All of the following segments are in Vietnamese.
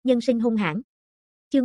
Nhân sinh hung hãn. Chương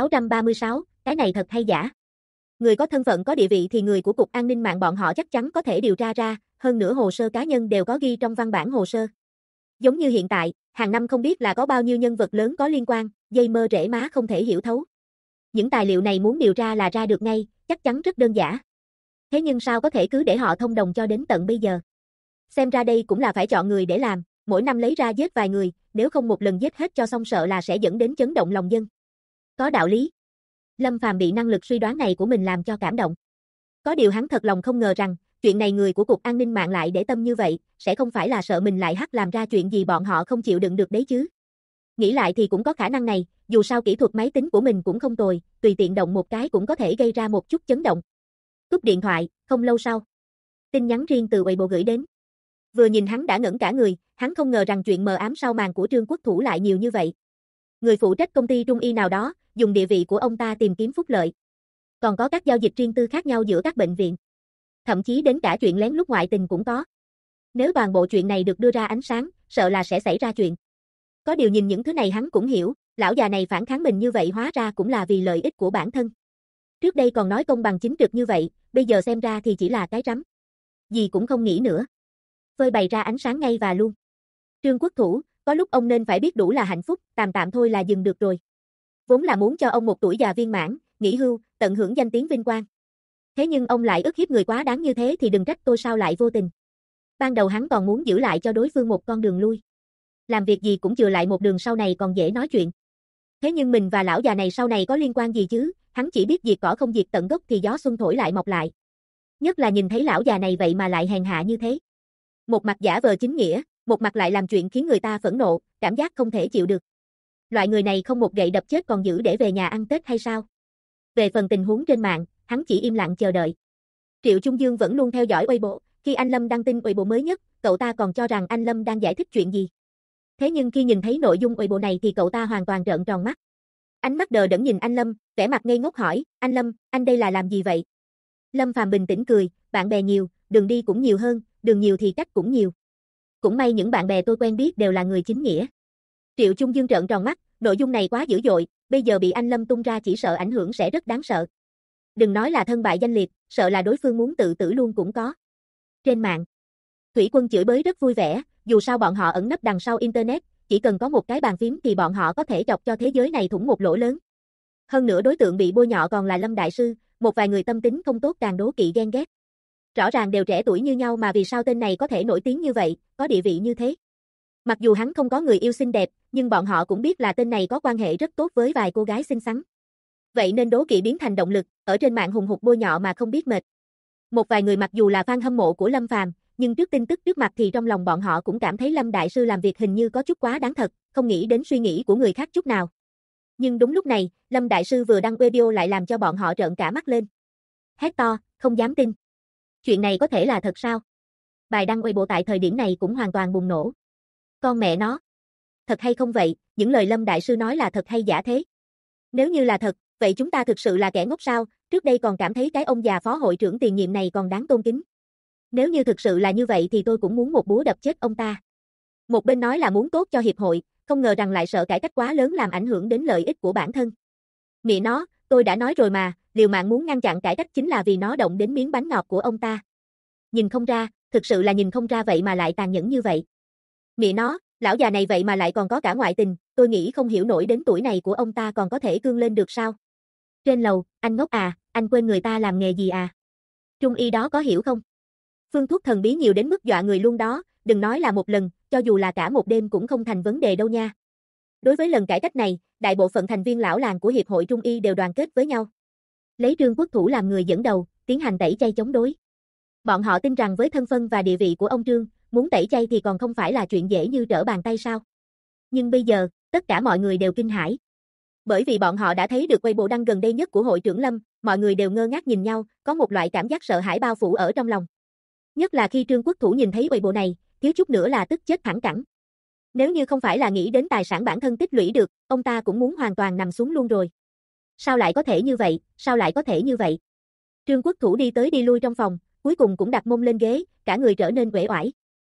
1636, cái này thật hay giả? Người có thân phận có địa vị thì người của Cục An ninh mạng bọn họ chắc chắn có thể điều tra ra, hơn nữa hồ sơ cá nhân đều có ghi trong văn bản hồ sơ. Giống như hiện tại, hàng năm không biết là có bao nhiêu nhân vật lớn có liên quan, dây mơ rễ má không thể hiểu thấu. Những tài liệu này muốn điều tra là ra được ngay, chắc chắn rất đơn giản. Thế nhưng sao có thể cứ để họ thông đồng cho đến tận bây giờ? Xem ra đây cũng là phải chọn người để làm, mỗi năm lấy ra giết vài người, nếu không một lần giết hết cho xong sợ là sẽ dẫn đến chấn động lòng dân. Có đạo lý. Lâm Phàm bị năng lực suy đoán này của mình làm cho cảm động. Có điều hắn thật lòng không ngờ rằng, chuyện này người của Cục An ninh mạng lại để tâm như vậy, sẽ không phải là sợ mình lại làm ra chuyện gì bọn họ không chịu đựng được đấy chứ. Nghĩ lại thì cũng có khả năng này, dù sao kỹ thuật máy tính của mình cũng không tồi, tùy tiện động một cái cũng có thể gây ra một chút chấn động. Cúp điện thoại, không lâu sau. Tin nhắn riêng từ Weibo gửi đến. Vừa nhìn hắn đã ngẩn cả người, hắn không ngờ rằng chuyện mờ ám sau màn của Trương Quốc Thủ lại nhiều như vậy. Người phụ trách công ty Trung Y nào đó, dùng địa vị của ông ta tìm kiếm phúc lợi. Còn có các giao dịch riêng tư khác nhau giữa các bệnh viện. Thậm chí đến cả chuyện lén lút ngoại tình cũng có. Nếu toàn bộ chuyện này được đưa ra ánh sáng, sợ là sẽ xảy ra chuyện. Có điều nhìn những thứ này hắn cũng hiểu, lão già này phản kháng mình như vậy hóa ra cũng là vì lợi ích của bản thân. Trước đây còn nói công bằng chính trực như vậy, bây giờ xem ra thì chỉ là cái rắm. Gì cũng không nghĩ nữa. Phơi bày ra ánh sáng ngay và luôn. Trương Quốc Thủ, có lúc ông nên phải biết đủ là hạnh phúc, tạm thôi là dừng được rồi. Vốn là muốn cho ông một tuổi già viên mãn, nghỉ hưu, tận hưởng danh tiếng vinh quang. Thế nhưng ông lại ức hiếp người quá đáng như thế thì đừng trách tôi sao lại vô tình. Ban đầu hắn còn muốn giữ lại cho đối phương một con đường lui. Làm việc gì cũng chừa lại một đường sau này còn dễ nói chuyện. Thế nhưng mình và lão già này sau này có liên quan gì chứ, hắn chỉ biết diệt cỏ không diệt tận gốc thì gió xuân thổi lại mọc lại. Nhất là nhìn thấy lão già này vậy mà lại hèn hạ như thế. Một mặt giả vờ chính nghĩa, một mặt lại làm chuyện khiến người ta phẫn nộ, cảm giác không thể chịu được. Loại người này không một gậy đập chết còn giữ để về nhà ăn Tết hay sao? Về phần tình huống trên mạng, hắn chỉ im lặng chờ đợi. Triệu Trung Dương vẫn luôn theo dõi Weibo, khi anh Lâm đăng tin Weibo mới nhất, cậu ta còn cho rằng anh Lâm đang giải thích chuyện gì. Thế nhưng khi nhìn thấy nội dung Weibo này thì cậu ta hoàn toàn trợn tròn mắt. Ánh mắt đờ đẫn nhìn anh Lâm, vẻ mặt ngây ngốc hỏi, anh Lâm, anh đây là làm gì vậy? Lâm Phàm bình tĩnh cười, bạn bè nhiều, đường đi cũng nhiều hơn, đường nhiều thì cách cũng nhiều. Cũng may những bạn bè tôi quen biết đều là người chính nghĩa. Triệu Trung Dương trợn tròn mắt, nội dung này quá dữ dội, bây giờ bị anh Lâm tung ra chỉ sợ ảnh hưởng sẽ rất đáng sợ. Đừng nói là thân bại danh liệt, sợ là đối phương muốn tự tử luôn cũng có. Trên mạng, Thủy Quân chửi bới rất vui vẻ, dù sao bọn họ ẩn nấp đằng sau Internet, chỉ cần có một cái bàn phím thì bọn họ có thể chọc cho thế giới này thủng một lỗ lớn. Hơn nữa đối tượng bị bôi nhọ còn là Lâm Đại Sư, một vài người tâm tính không tốt càng đố kỵ ghen ghét. Rõ ràng đều trẻ tuổi như nhau mà vì sao tên này có thể nổi tiếng như vậy, có địa vị như thế. Mặc dù hắn không có người yêu xinh đẹp, nhưng bọn họ cũng biết là tên này có quan hệ rất tốt với vài cô gái xinh xắn. Vậy nên đố kỵ biến thành động lực, ở trên mạng hùng hục bôi nhọ mà không biết mệt. Một vài người mặc dù là fan hâm mộ của Lâm Phàm, nhưng trước tin tức trước mặt thì trong lòng bọn họ cũng cảm thấy Lâm Đại Sư làm việc hình như có chút quá đáng thật, không nghĩ đến suy nghĩ của người khác chút nào. Nhưng đúng lúc này, Lâm Đại Sư vừa đăng video lại làm cho bọn họ trợn cả mắt lên. Hét to, không dám tin. Chuyện này có thể là thật sao? Bài đăng Weibo tại thời điểm này cũng hoàn toàn bùng nổ. Con mẹ nó. Thật hay không vậy, những lời Lâm Đại Sư nói là thật hay giả thế? Nếu như là thật, vậy chúng ta thực sự là kẻ ngốc sao, trước đây còn cảm thấy cái ông già phó hội trưởng tiền nhiệm này còn đáng tôn kính. Nếu như thực sự là như vậy thì tôi cũng muốn một búa đập chết ông ta. Một bên nói là muốn tốt cho hiệp hội, không ngờ rằng lại sợ cải cách quá lớn làm ảnh hưởng đến lợi ích của bản thân. Mẹ nó, tôi đã nói rồi mà, liều mạng muốn ngăn chặn cải cách chính là vì nó động đến miếng bánh ngọt của ông ta. Nhìn không ra, thực sự là nhìn không ra vậy mà lại tàn nhẫn như vậy. Mẹ nó, lão già này vậy mà lại còn có cả ngoại tình, tôi nghĩ không hiểu nổi đến tuổi này của ông ta còn có thể cương lên được sao. Trên lầu, anh ngốc à, anh quên người ta làm nghề gì à? Trung y đó có hiểu không? Phương thuốc thần bí nhiều đến mức dọa người luôn đó, đừng nói là một lần, cho dù là cả một đêm cũng không thành vấn đề đâu nha. Đối với lần cải cách này, đại bộ phận thành viên lão làng của Hiệp hội Trung y đều đoàn kết với nhau. Lấy Trương Quốc Thủ làm người dẫn đầu, tiến hành tẩy chay chống đối. Bọn họ tin rằng với thân phận và địa vị của ông Trương, muốn tẩy chay thì còn không phải là chuyện dễ như trở bàn tay sao. Nhưng bây giờ, tất cả mọi người đều kinh hãi. Bởi vì bọn họ đã thấy được Weibo đăng gần đây nhất của hội trưởng Lâm, mọi người đều ngơ ngác nhìn nhau, có một loại cảm giác sợ hãi bao phủ ở trong lòng. Nhất là khi Trương Quốc Thủ nhìn thấy Weibo này, thiếu chút nữa là tức chết thẳng cẳng. Nếu như không phải là nghĩ đến tài sản bản thân tích lũy được, ông ta cũng muốn hoàn toàn nằm xuống luôn rồi. Sao lại có thể như vậy, sao lại có thể như vậy? Trương Quốc Thủ đi tới đi lui trong phòng, cuối cùng cũng đặt mông lên ghế, cả người trở nên uể oải.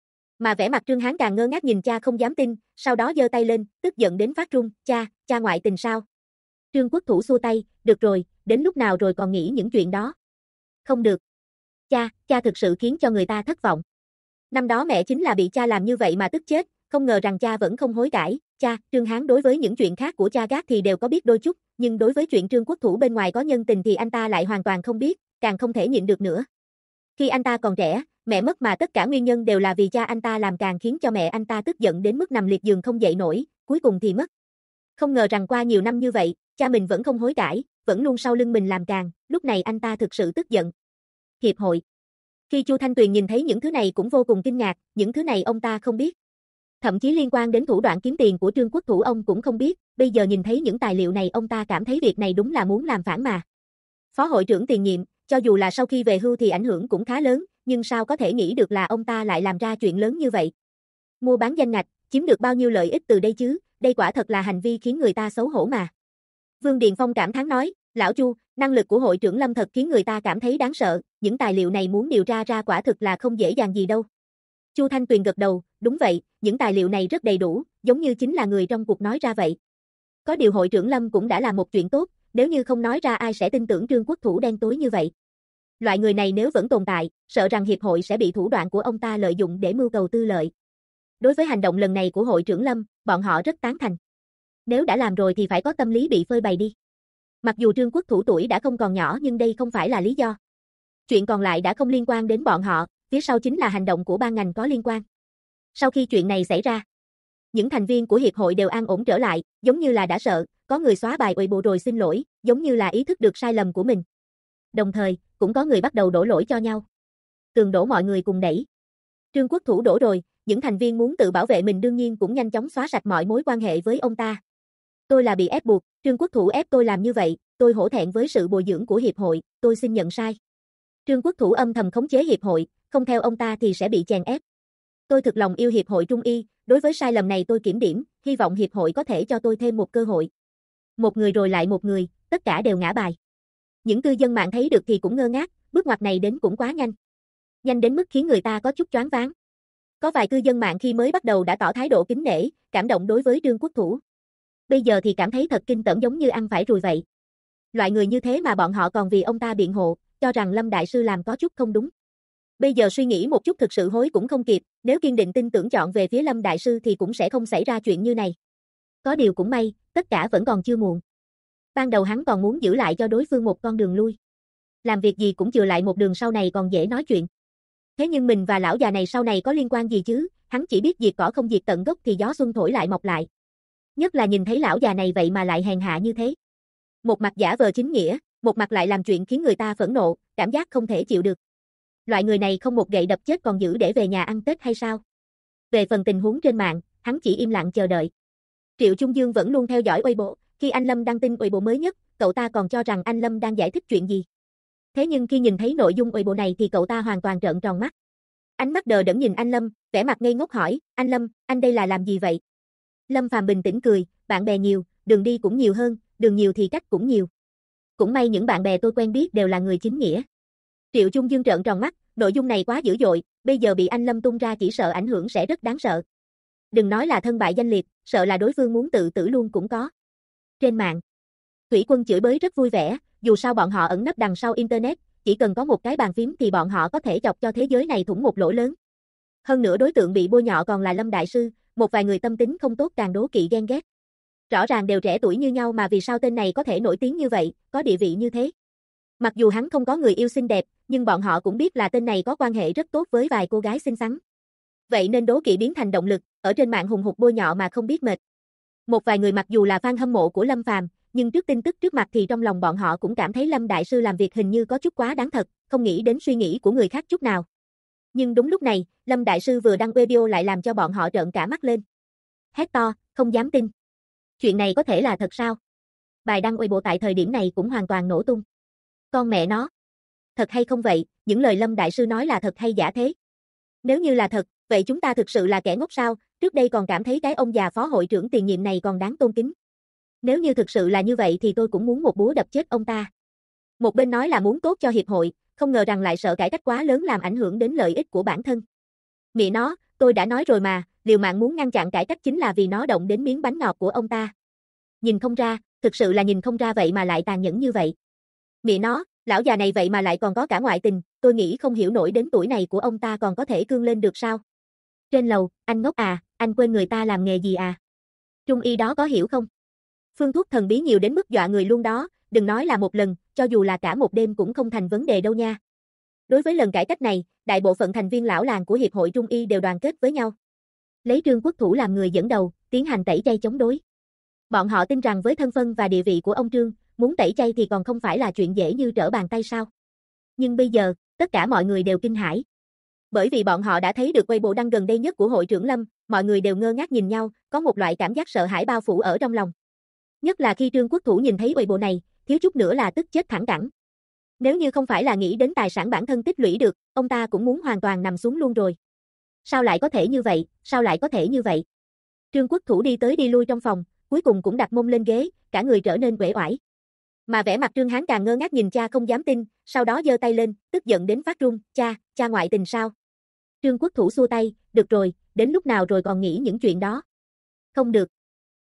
Mà vẻ mặt Trương Hán càng ngơ ngác nhìn cha không dám tin, sau đó giơ tay lên, tức giận đến phát run, cha ngoại tình sao? Trương Quốc Thủ xua tay, được rồi, đến lúc nào rồi còn nghĩ những chuyện đó. Không được. Cha thực sự khiến cho người ta thất vọng. Năm đó mẹ chính là bị cha làm như vậy mà tức chết, không ngờ rằng cha vẫn không hối cải. Trương Hán đối với những chuyện khác của cha gác thì đều có biết đôi chút, nhưng đối với chuyện Trương Quốc Thủ bên ngoài có nhân tình thì anh ta lại hoàn toàn không biết, càng không thể nhịn được nữa. Khi anh ta còn trẻ, mẹ mất mà tất cả nguyên nhân đều là vì cha anh ta làm, càng khiến cho mẹ anh ta tức giận đến mức nằm liệt giường không dậy nổi, cuối cùng thì mất. Không ngờ rằng qua nhiều năm như vậy, cha mình vẫn không hối cải, vẫn luôn sau lưng mình làm càng, lúc này anh ta thực sự tức giận. Hiệp hội. Khi Chu Thanh Tuyền nhìn thấy những thứ này cũng vô cùng kinh ngạc, những thứ này ông ta không biết. Thậm chí liên quan đến thủ đoạn kiếm tiền của Trương Quốc Thủ ông cũng không biết, bây giờ nhìn thấy những tài liệu này ông ta cảm thấy việc này đúng là muốn làm phản mà. Phó hội trưởng tiền nhiệm, cho dù là sau khi về hưu thì ảnh hưởng cũng khá lớn, nhưng sao có thể nghĩ được là ông ta lại làm ra chuyện lớn như vậy. Mua bán danh ngạch, chiếm được bao nhiêu lợi ích từ đây chứ, đây quả thật là hành vi khiến người ta xấu hổ mà. Vương Điền Phong cảm thán nói, lão Chu, năng lực của hội trưởng Lâm thật khiến người ta cảm thấy đáng sợ, những tài liệu này muốn điều tra ra quả thực là không dễ dàng gì đâu. Chu Thanh Tuyền gật đầu, đúng vậy, những tài liệu này rất đầy đủ, giống như chính là người trong cuộc nói ra vậy. Có điều hội trưởng Lâm cũng đã làm một chuyện tốt, nếu như không nói ra ai sẽ tin tưởng Trương Quốc Thủ đen tối như vậy. Loại người này nếu vẫn tồn tại, sợ rằng hiệp hội sẽ bị thủ đoạn của ông ta lợi dụng để mưu cầu tư lợi. Đối với hành động lần này của hội trưởng Lâm, bọn họ rất tán thành. Nếu đã làm rồi thì phải có tâm lý bị phơi bày đi. Mặc dù Trương Quốc Thủ tuổi đã không còn nhỏ nhưng đây không phải là lý do. Chuyện còn lại đã không liên quan đến bọn họ, phía sau chính là hành động của ban ngành có liên quan. Sau khi chuyện này xảy ra, những thành viên của hiệp hội đều an ổn trở lại, giống như là đã sợ, có người xóa bài Weibo rồi xin lỗi, giống như là ý thức được sai lầm của mình. Đồng thời, cũng có người bắt đầu đổ lỗi cho nhau. Cường đổ mọi người cùng đẩy. Trương Quốc Thủ đổ rồi, những thành viên muốn tự bảo vệ mình đương nhiên cũng nhanh chóng xóa sạch mọi mối quan hệ với ông ta. Tôi là bị ép buộc, Trương Quốc Thủ ép tôi làm như vậy, tôi hổ thẹn với sự bồi dưỡng của hiệp hội, tôi xin nhận sai. Trương Quốc Thủ âm thầm khống chế hiệp hội, không theo ông ta thì sẽ bị chèn ép. Tôi thực lòng yêu hiệp hội Trung Y, đối với sai lầm này tôi kiểm điểm, hy vọng hiệp hội có thể cho tôi thêm một cơ hội. Một người rồi lại một người, tất cả đều ngã bài. Những cư dân mạng thấy được thì cũng ngơ ngác, bước ngoặt này đến cũng quá nhanh. Nhanh đến mức khiến người ta có chút choáng váng. Có vài cư dân mạng khi mới bắt đầu đã tỏ thái độ kính nể, cảm động đối với Trương Quốc Thủ. Bây giờ thì cảm thấy thật kinh tởm, giống như ăn phải ruồi vậy. Loại người như thế mà bọn họ còn vì ông ta biện hộ, cho rằng Lâm Đại Sư làm có chút không đúng. Bây giờ suy nghĩ một chút thực sự hối cũng không kịp, nếu kiên định tin tưởng chọn về phía Lâm Đại Sư thì cũng sẽ không xảy ra chuyện như này. Có điều cũng may, tất cả vẫn còn chưa muộn. Ban đầu hắn còn muốn giữ lại cho đối phương một con đường lui. Làm việc gì cũng chừa lại một đường, sau này còn dễ nói chuyện. Thế nhưng mình và lão già này sau này có liên quan gì chứ, hắn chỉ biết diệt cỏ không diệt tận gốc thì gió xuân thổi lại mọc lại. Nhất là nhìn thấy lão già này vậy mà lại hèn hạ như thế. Một mặt giả vờ chính nghĩa, một mặt lại làm chuyện khiến người ta phẫn nộ, cảm giác không thể chịu được. Loại người này không một gậy đập chết còn giữ để về nhà ăn Tết hay sao? Về phần tình huống trên mạng, hắn chỉ im lặng chờ đợi. Triệu Trung Dương vẫn luôn theo dõi Weibo, khi anh Lâm đăng tin Weibo mới nhất, cậu ta còn cho rằng anh Lâm đang giải thích chuyện gì. Thế nhưng khi nhìn thấy nội dung Weibo này thì cậu ta hoàn toàn trợn tròn mắt. Ánh mắt đờ đẫn nhìn anh Lâm, vẻ mặt ngây ngốc hỏi, anh Lâm, anh đây là làm gì vậy? Lâm Phàm bình tĩnh cười, bạn bè nhiều, đường đi cũng nhiều hơn, đường nhiều thì cách cũng nhiều. Cũng may những bạn bè tôi quen biết đều là người chính nghĩa. Triệu Trung Dương trợn tròn mắt, nội dung này quá dữ dội, bây giờ bị anh Lâm tung ra chỉ sợ ảnh hưởng sẽ rất đáng sợ. Đừng nói là thân bại danh liệt, sợ là đối phương muốn tự tử luôn cũng có. Trên mạng, Thủy Quân chửi bới rất vui vẻ, dù sao bọn họ ẩn nấp đằng sau Internet, chỉ cần có một cái bàn phím thì bọn họ có thể chọc cho thế giới này thủng một lỗ lớn. Hơn nữa đối tượng bị bôi nhọ còn là Lâm Đại Sư, một vài người tâm tính không tốt càng đố kỵ ghen ghét. Rõ ràng đều trẻ tuổi như nhau mà vì sao tên này có thể nổi tiếng như vậy, có địa vị như thế. Mặc dù hắn không có người yêu xinh đẹp, nhưng bọn họ cũng biết là tên này có quan hệ rất tốt với vài cô gái xinh xắn. Vậy nên đố kỵ biến thành động lực, ở trên mạng hùng hục bôi nhọ mà không biết mệt. Một vài người mặc dù là fan hâm mộ của Lâm Phàm, nhưng trước tin tức trước mặt thì trong lòng bọn họ cũng cảm thấy Lâm Đại Sư làm việc hình như có chút quá đáng thật, không nghĩ đến suy nghĩ của người khác chút nào. Nhưng đúng lúc này, Lâm Đại Sư vừa đăng video lại làm cho bọn họ trợn cả mắt lên. Hét to, không dám tin. Chuyện này có thể là thật sao? Bài đăng Weibo tại thời điểm này cũng hoàn toàn nổ tung. Con mẹ nó. Thật hay không vậy, những lời Lâm Đại Sư nói là thật hay giả thế? Nếu như là thật, vậy chúng ta thực sự là kẻ ngốc sao, trước đây còn cảm thấy cái ông già phó hội trưởng tiền nhiệm này còn đáng tôn kính. Nếu như thực sự là như vậy thì tôi cũng muốn một búa đập chết ông ta. Một bên nói là muốn tốt cho hiệp hội, không ngờ rằng lại sợ cải cách quá lớn làm ảnh hưởng đến lợi ích của bản thân. Mẹ nó, Tôi đã nói rồi mà, liều mạng muốn ngăn chặn cải cách chính là vì nó động đến miếng bánh ngọt của ông ta. Nhìn không ra, thực sự là nhìn không ra vậy mà lại tàn nhẫn như vậy. Mẹ nó, lão già này vậy mà lại còn có cả ngoại tình, tôi nghĩ không hiểu nổi đến tuổi này của ông ta còn có thể cương lên được sao. Trên lầu, anh ngốc à, anh quên người ta làm nghề gì à? Trung y đó có hiểu không? Phương thuốc thần bí nhiều đến mức dọa người luôn đó, đừng nói là một lần, cho dù là cả một đêm cũng không thành vấn đề đâu nha. Đối với lần cải cách này, đại bộ phận thành viên lão làng của Hiệp hội Trung y đều đoàn kết với nhau. Lấy Trương Quốc Thủ làm người dẫn đầu, tiến hành tẩy chay chống đối. Bọn họ tin rằng với thân phận và địa vị của ông Trương, muốn tẩy chay thì còn không phải là chuyện dễ như trở bàn tay sao. Nhưng bây giờ, tất cả mọi người đều kinh hãi. Bởi vì bọn họ đã thấy được Weibo đăng gần đây nhất của hội trưởng Lâm, mọi người đều ngơ ngác nhìn nhau, có một loại cảm giác sợ hãi bao phủ ở trong lòng. Nhất là khi Trương Quốc Thủ nhìn thấy Weibo này, thiếu chút nữa là tức chết thẳng cẳng. Nếu như không phải là nghĩ đến tài sản bản thân tích lũy được, ông ta cũng muốn hoàn toàn nằm xuống luôn rồi. Sao lại có thể như vậy, sao lại có thể như vậy? Trương Quốc Thủ đi tới đi lui trong phòng, cuối cùng cũng đặt mông lên ghế, cả người trở nên uể oải. Mà vẻ mặt Trương Hán càng ngơ ngác nhìn cha không dám tin, sau đó giơ tay lên, tức giận đến phát run, cha ngoại tình sao? Trương Quốc Thủ xua tay, được rồi, đến lúc nào rồi còn nghĩ những chuyện đó? Không được.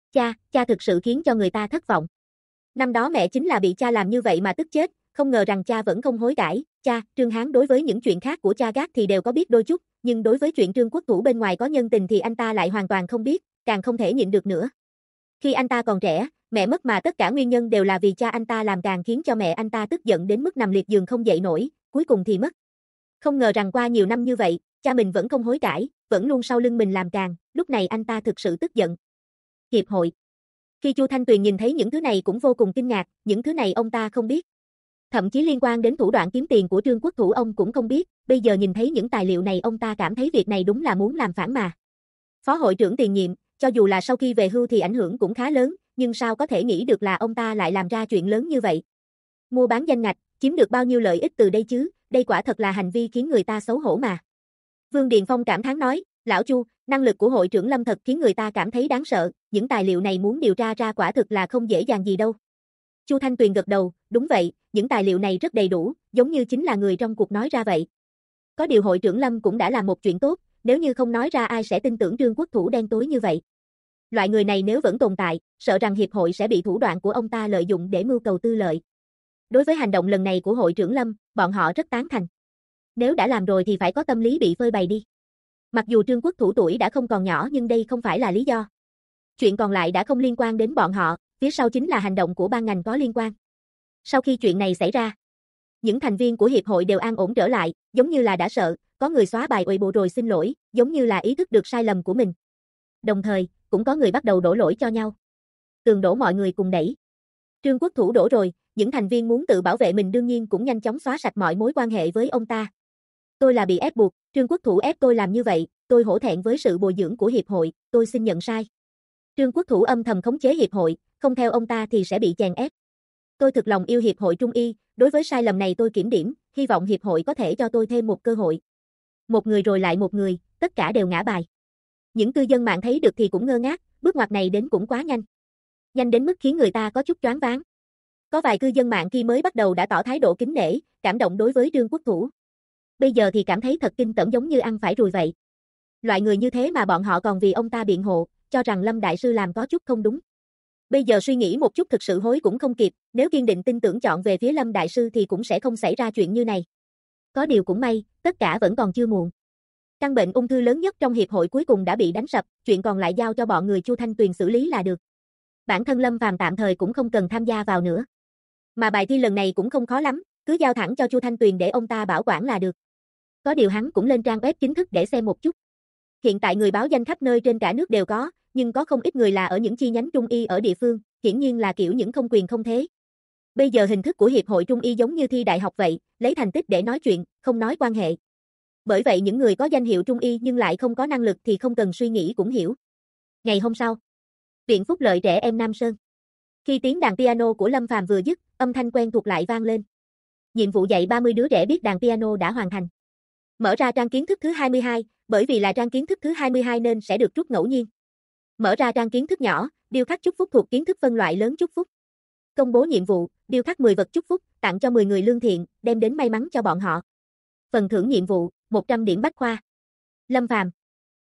Cha thực sự khiến cho người ta thất vọng. Năm đó mẹ chính là bị cha làm như vậy mà tức chết, không ngờ rằng cha vẫn không hối cải. Trương Hán đối với những chuyện khác của cha gác thì đều có biết đôi chút, nhưng đối với chuyện Trương Quốc Thủ bên ngoài có nhân tình thì anh ta lại hoàn toàn không biết, càng không thể nhịn được nữa. Khi anh ta còn trẻ, mẹ mất mà tất cả nguyên nhân đều là vì cha anh ta làm, càng khiến cho mẹ anh ta tức giận đến mức nằm liệt giường không dậy nổi, cuối cùng thì mất. Không ngờ rằng qua nhiều năm như vậy, cha mình vẫn không hối cải, vẫn luôn sau lưng mình làm càng, lúc này anh ta thực sự tức giận. Hiệp hội. Khi Chu Thanh Tuyền nhìn thấy những thứ này cũng vô cùng kinh ngạc, những thứ này ông ta không biết. Thậm chí liên quan đến thủ đoạn kiếm tiền của Trương Quốc Thủ ông cũng không biết, bây giờ nhìn thấy những tài liệu này ông ta cảm thấy việc này đúng là muốn làm phản mà. Phó hội trưởng tiền nhiệm, cho dù là sau khi về hưu thì ảnh hưởng cũng khá lớn, nhưng sao có thể nghĩ được là ông ta lại làm ra chuyện lớn như vậy. Mua bán danh ngạch, chiếm được bao nhiêu lợi ích từ đây chứ, đây quả thật là hành vi khiến người ta xấu hổ mà. Vương Điền Phong cảm thán nói, lão Chu, năng lực của hội trưởng Lâm thật khiến người ta cảm thấy đáng sợ, những tài liệu này muốn điều tra ra quả thực là không dễ dàng gì đâu. Chu Thanh Tuyền gật đầu, đúng vậy, những tài liệu này rất đầy đủ, giống như chính là người trong cuộc nói ra vậy. Có điều hội trưởng Lâm cũng đã làm một chuyện tốt, nếu như không nói ra ai sẽ tin tưởng Trương Quốc Thủ đen tối như vậy. Loại người này nếu vẫn tồn tại, sợ rằng hiệp hội sẽ bị thủ đoạn của ông ta lợi dụng để mưu cầu tư lợi. Đối với hành động lần này của hội trưởng Lâm, bọn họ rất tán thành. Nếu đã làm rồi thì phải có tâm lý bị phơi bày đi. Mặc dù Trương Quốc Thủ tuổi đã không còn nhỏ nhưng đây không phải là lý do. Chuyện còn lại đã không liên quan đến bọn họ, phía sau chính là hành động của ban ngành có liên quan. Sau khi chuyện này xảy ra, những thành viên của hiệp hội đều an ổn trở lại, giống như là đã sợ, có người xóa bài Weibo rồi xin lỗi, giống như là ý thức được sai lầm của mình. Đồng thời, cũng có người bắt đầu đổ lỗi cho nhau. Tường đổ mọi người cùng đẩy. Trương Quốc Thủ đổ rồi, những thành viên muốn tự bảo vệ mình đương nhiên cũng nhanh chóng xóa sạch mọi mối quan hệ với ông ta. Tôi là bị ép buộc, Trương Quốc Thủ ép tôi làm như vậy, tôi hổ thẹn với sự bồi dưỡng của hiệp hội, tôi xin nhận sai. Trương Quốc Thủ âm thầm khống chế hiệp hội, không theo ông ta thì sẽ bị chèn ép. Tôi thực lòng yêu hiệp hội Trung y, đối với sai lầm này tôi kiểm điểm, hy vọng hiệp hội có thể cho tôi thêm một cơ hội. Một người rồi lại một người, tất cả đều ngã bài. Những cư dân mạng thấy được thì cũng ngơ ngác, bước ngoặt này đến cũng quá nhanh. Nhanh đến mức khiến người ta có chút choáng váng. Có vài cư dân mạng khi mới bắt đầu đã tỏ thái độ kính nể, cảm động đối với Trương Quốc Thủ. Bây giờ thì cảm thấy thật kinh tởm, giống như ăn phải ruồi vậy. Loại người như thế mà bọn họ còn vì ông ta biện hộ, cho rằng Lâm Đại Sư làm có chút không đúng. Bây giờ suy nghĩ một chút thực sự hối cũng không kịp, nếu kiên định tin tưởng chọn về phía Lâm Đại Sư thì cũng sẽ không xảy ra chuyện như này. Có điều cũng may, tất cả vẫn còn chưa muộn. Căn bệnh ung thư lớn nhất trong hiệp hội cuối cùng đã bị đánh sập, chuyện còn lại giao cho bọn người Chu Thanh Tuyền xử lý là được. Bản thân Lâm Phàm tạm thời cũng không cần tham gia vào nữa. Mà bài thi lần này cũng không khó lắm, cứ giao thẳng cho Chu Thanh Tuyền để ông ta bảo quản là được. Có điều hắn cũng lên trang web chính thức để xem một chút. Hiện tại người báo danh khắp nơi trên cả nước đều có, nhưng có không ít người là ở những chi nhánh Trung y ở địa phương, hiển nhiên là kiểu những không quyền không thế. Bây giờ hình thức của Hiệp hội Trung y giống như thi đại học vậy, lấy thành tích để nói chuyện, không nói quan hệ. Bởi vậy những người có danh hiệu Trung y nhưng lại không có năng lực thì không cần suy nghĩ cũng hiểu. Ngày hôm sau, Viện Phúc Lợi Trẻ Em Nam Sơn. Khi tiếng đàn piano của Lâm Phàm vừa dứt, âm thanh quen thuộc lại vang lên. Nhiệm vụ dạy 30 đứa trẻ biết đàn piano đã hoàn thành. Mở ra trang kiến thức thứ 22, bởi vì là trang kiến thức thứ 22 nên sẽ được rút ngẫu nhiên. Mở ra trang kiến thức nhỏ, điêu khắc chúc phúc thuộc kiến thức phân loại lớn chúc phúc. Công bố nhiệm vụ, điêu khắc 10 vật chúc phúc, tặng cho 10 người lương thiện, đem đến may mắn cho bọn họ. Phần thưởng nhiệm vụ, 100 điểm bách khoa. Lâm Phàm.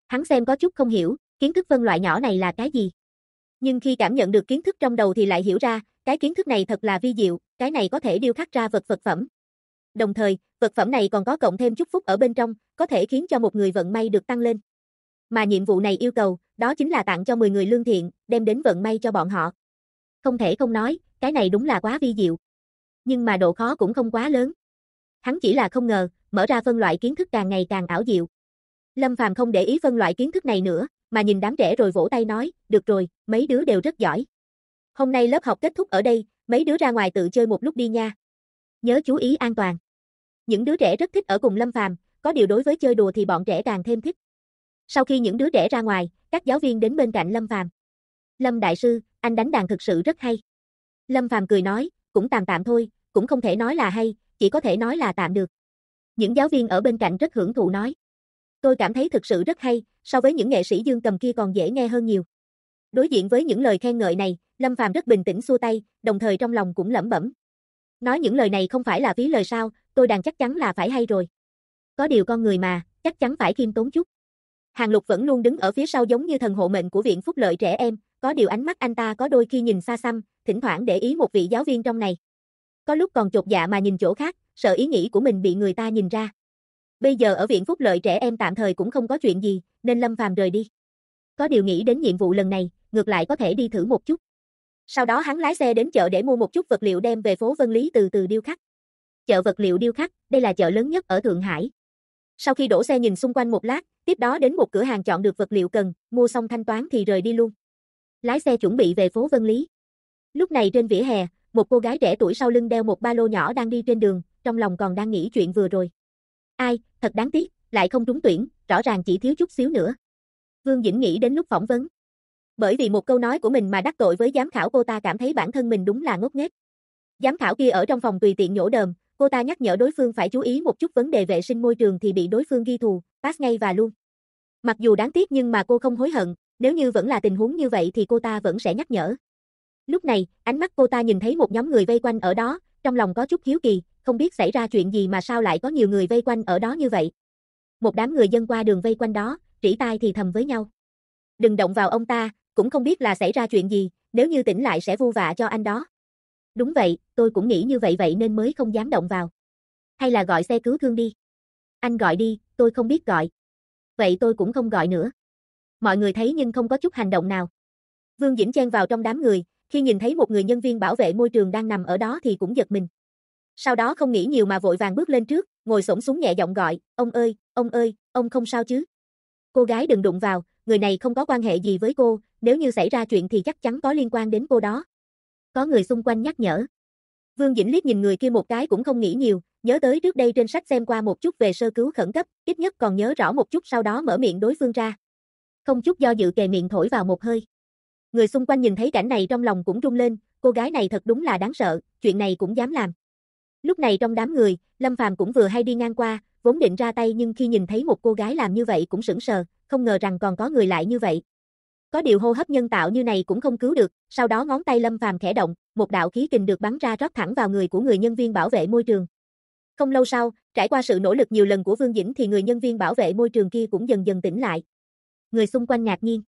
Hắn xem có chút không hiểu, kiến thức phân loại nhỏ này là cái gì. Nhưng khi cảm nhận được kiến thức trong đầu thì lại hiểu ra, cái kiến thức này thật là vi diệu, cái này có thể điêu khắc ra vật phẩm. Đồng thời, vật phẩm này còn có cộng thêm chúc phúc ở bên trong, có thể khiến cho một người vận may được tăng lên. Mà nhiệm vụ này yêu cầu, đó chính là tặng cho 10 người lương thiện, đem đến vận may cho bọn họ. Không thể không nói, cái này đúng là quá vi diệu. Nhưng mà độ khó cũng không quá lớn. Hắn chỉ là không ngờ, mở ra phân loại kiến thức càng ngày càng ảo diệu. Lâm Phàm không để ý phân loại kiến thức này nữa, mà nhìn đám trẻ rồi vỗ tay nói, được rồi, mấy đứa đều rất giỏi. Hôm nay lớp học kết thúc ở đây, mấy đứa ra ngoài tự chơi một lúc đi nha. Nhớ chú ý an toàn. Những đứa trẻ rất thích ở cùng Lâm Phàm, có điều đối với chơi đùa thì bọn trẻ càng thêm thích. Sau khi những đứa trẻ ra ngoài, các giáo viên đến bên cạnh Lâm Phàm. Lâm đại sư, anh đánh đàn thực sự rất hay. Lâm Phàm cười nói, cũng tạm tạm thôi, cũng không thể nói là hay, chỉ có thể nói là tạm được. Những giáo viên ở bên cạnh rất hưởng thụ nói. Tôi cảm thấy thực sự rất hay, so với những nghệ sĩ dương cầm kia còn dễ nghe hơn nhiều. Đối diện với những lời khen ngợi này, Lâm Phàm rất bình tĩnh xua tay, đồng thời trong lòng cũng lẩm bẩm. Nói những lời này không phải là phí lời sao, tôi đàn chắc chắn là phải hay rồi. Có điều con người mà, chắc chắn phải khiêm tốn chút. Hàng Lục vẫn luôn đứng ở phía sau giống như thần hộ mệnh của Viện Phúc Lợi Trẻ Em, có điều ánh mắt anh ta có đôi khi nhìn xa xăm, thỉnh thoảng để ý một vị giáo viên trong này. Có lúc còn chột dạ mà nhìn chỗ khác, sợ ý nghĩ của mình bị người ta nhìn ra. Bây giờ ở Viện Phúc Lợi Trẻ Em tạm thời cũng không có chuyện gì, nên Lâm Phàm rời đi. Có điều nghĩ đến nhiệm vụ lần này, ngược lại có thể đi thử một chút. Sau đó hắn lái xe đến chợ để mua một chút vật liệu đem về phố Vân Lý từ từ điêu khắc. Chợ vật liệu điêu khắc, đây là chợ lớn nhất ở Thượng Hải. Sau khi đổ xe nhìn xung quanh một lát, tiếp đó đến một cửa hàng chọn được vật liệu cần, mua xong thanh toán thì rời đi luôn. Lái xe chuẩn bị về phố Vân Lý. Lúc này trên vỉa hè, một cô gái trẻ tuổi sau lưng đeo một ba lô nhỏ đang đi trên đường, trong lòng còn đang nghĩ chuyện vừa rồi. Ai, thật đáng tiếc, lại không trúng tuyển, rõ ràng chỉ thiếu chút xíu nữa. Vương Dĩnh nghĩ đến lúc phỏng vấn. Bởi vì một câu nói của mình mà đắc tội với giám khảo, cô ta cảm thấy bản thân mình đúng là ngốc nghếch. Giám khảo kia ở trong phòng tùy tiện nhổ đờm, cô ta nhắc nhở đối phương phải chú ý một chút vấn đề vệ sinh môi trường thì bị đối phương ghi thù, pass ngay và luôn. Mặc dù đáng tiếc nhưng mà cô không hối hận, nếu như vẫn là tình huống như vậy thì cô ta vẫn sẽ nhắc nhở. Lúc này, ánh mắt cô ta nhìn thấy một nhóm người vây quanh ở đó, trong lòng có chút hiếu kỳ, không biết xảy ra chuyện gì mà sao lại có nhiều người vây quanh ở đó như vậy. Một đám người dân qua đường vây quanh đó, rỉ tai thì thầm với nhau. Đừng động vào ông ta, cũng không biết là xảy ra chuyện gì, nếu như tỉnh lại sẽ vu vạ cho anh đó. Đúng vậy, tôi cũng nghĩ như vậy nên mới không dám động vào. Hay là gọi xe cứu thương đi. Anh gọi đi, tôi không biết gọi. Vậy tôi cũng không gọi nữa. Mọi người thấy nhưng không có chút hành động nào. Vương Dĩnh chen vào trong đám người, khi nhìn thấy một người nhân viên bảo vệ môi trường đang nằm ở đó thì cũng giật mình. Sau đó không nghĩ nhiều mà vội vàng bước lên trước, ngồi xổm xuống nhẹ giọng gọi, ông ơi, ông không sao chứ? Cô gái đừng đụng vào, người này không có quan hệ gì với cô, nếu như xảy ra chuyện thì chắc chắn có liên quan đến cô đó. Có người xung quanh nhắc nhở. Vương Dĩnh liếc nhìn người kia một cái cũng không nghĩ nhiều, nhớ tới trước đây trên sách xem qua một chút về sơ cứu khẩn cấp, ít nhất còn nhớ rõ một chút, sau đó mở miệng đối phương ra. Không chút do dự kề miệng thổi vào một hơi. Người xung quanh nhìn thấy cảnh này trong lòng cũng rung lên, cô gái này thật đúng là đáng sợ, chuyện này cũng dám làm. Lúc này trong đám người, Lâm Phàm cũng vừa hay đi ngang qua, vốn định ra tay nhưng khi nhìn thấy một cô gái làm như vậy cũng sững sờ, không ngờ rằng còn có người lại như vậy. Có điều hô hấp nhân tạo như này cũng không cứu được, sau đó ngón tay Lâm Phàm khẽ động, một đạo khí kình được bắn ra rót thẳng vào người của người nhân viên bảo vệ môi trường. Không lâu sau, trải qua sự nỗ lực nhiều lần của Vương Dĩnh thì người nhân viên bảo vệ môi trường kia cũng dần dần tỉnh lại. Người xung quanh ngạc nhiên.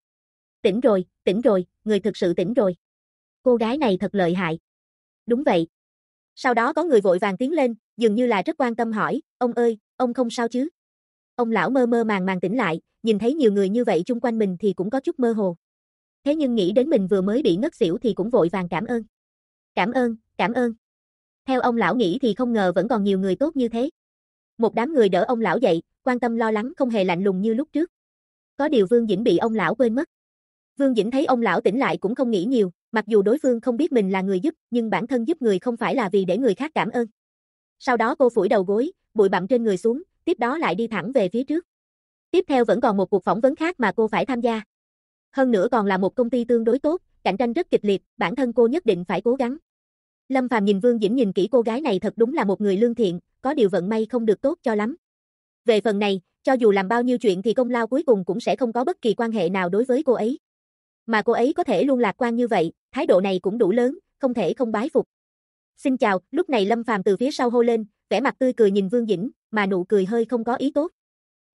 Tỉnh rồi, người thực sự tỉnh rồi. Cô gái này thật lợi hại. Đúng vậy. Sau đó có người vội vàng tiến lên, dường như là rất quan tâm hỏi, ông ơi, ông không sao chứ? Ông lão mơ mơ màng tỉnh lại, nhìn thấy nhiều người như vậy chung quanh mình thì cũng có chút mơ hồ. Thế nhưng nghĩ đến mình vừa mới bị ngất xỉu thì cũng vội vàng cảm ơn. Cảm ơn. Theo ông lão nghĩ thì không ngờ vẫn còn nhiều người tốt như thế. Một đám người đỡ ông lão dậy, quan tâm lo lắng không hề lạnh lùng như lúc trước. Có điều Vương Dĩnh bị ông lão quên mất. Vương Dĩnh thấy ông lão tỉnh lại cũng không nghĩ nhiều, mặc dù đối phương không biết mình là người giúp, nhưng bản thân giúp người không phải là vì để người khác cảm ơn. Sau đó cô phủi đầu gối, bụi bặm trên người xuống, tiếp đó lại đi thẳng về phía trước. Tiếp theo vẫn còn một cuộc phỏng vấn khác mà cô phải tham gia. Hơn nữa còn là một công ty tương đối tốt, cạnh tranh rất kịch liệt, bản thân cô nhất định phải cố gắng. Lâm Phàm nhìn Vương Dĩnh nhìn kỹ cô gái này thật đúng là một người lương thiện, có điều vận may không được tốt cho lắm. Về phần này, cho dù làm bao nhiêu chuyện thì công lao cuối cùng cũng sẽ không có bất kỳ quan hệ nào đối với cô ấy. Mà cô ấy có thể luôn lạc quan như vậy, thái độ này cũng đủ lớn, không thể không bái phục. Xin chào, lúc này Lâm Phàm từ phía sau hô lên, vẻ mặt tươi cười nhìn Vương Dĩnh, mà nụ cười hơi không có ý tốt.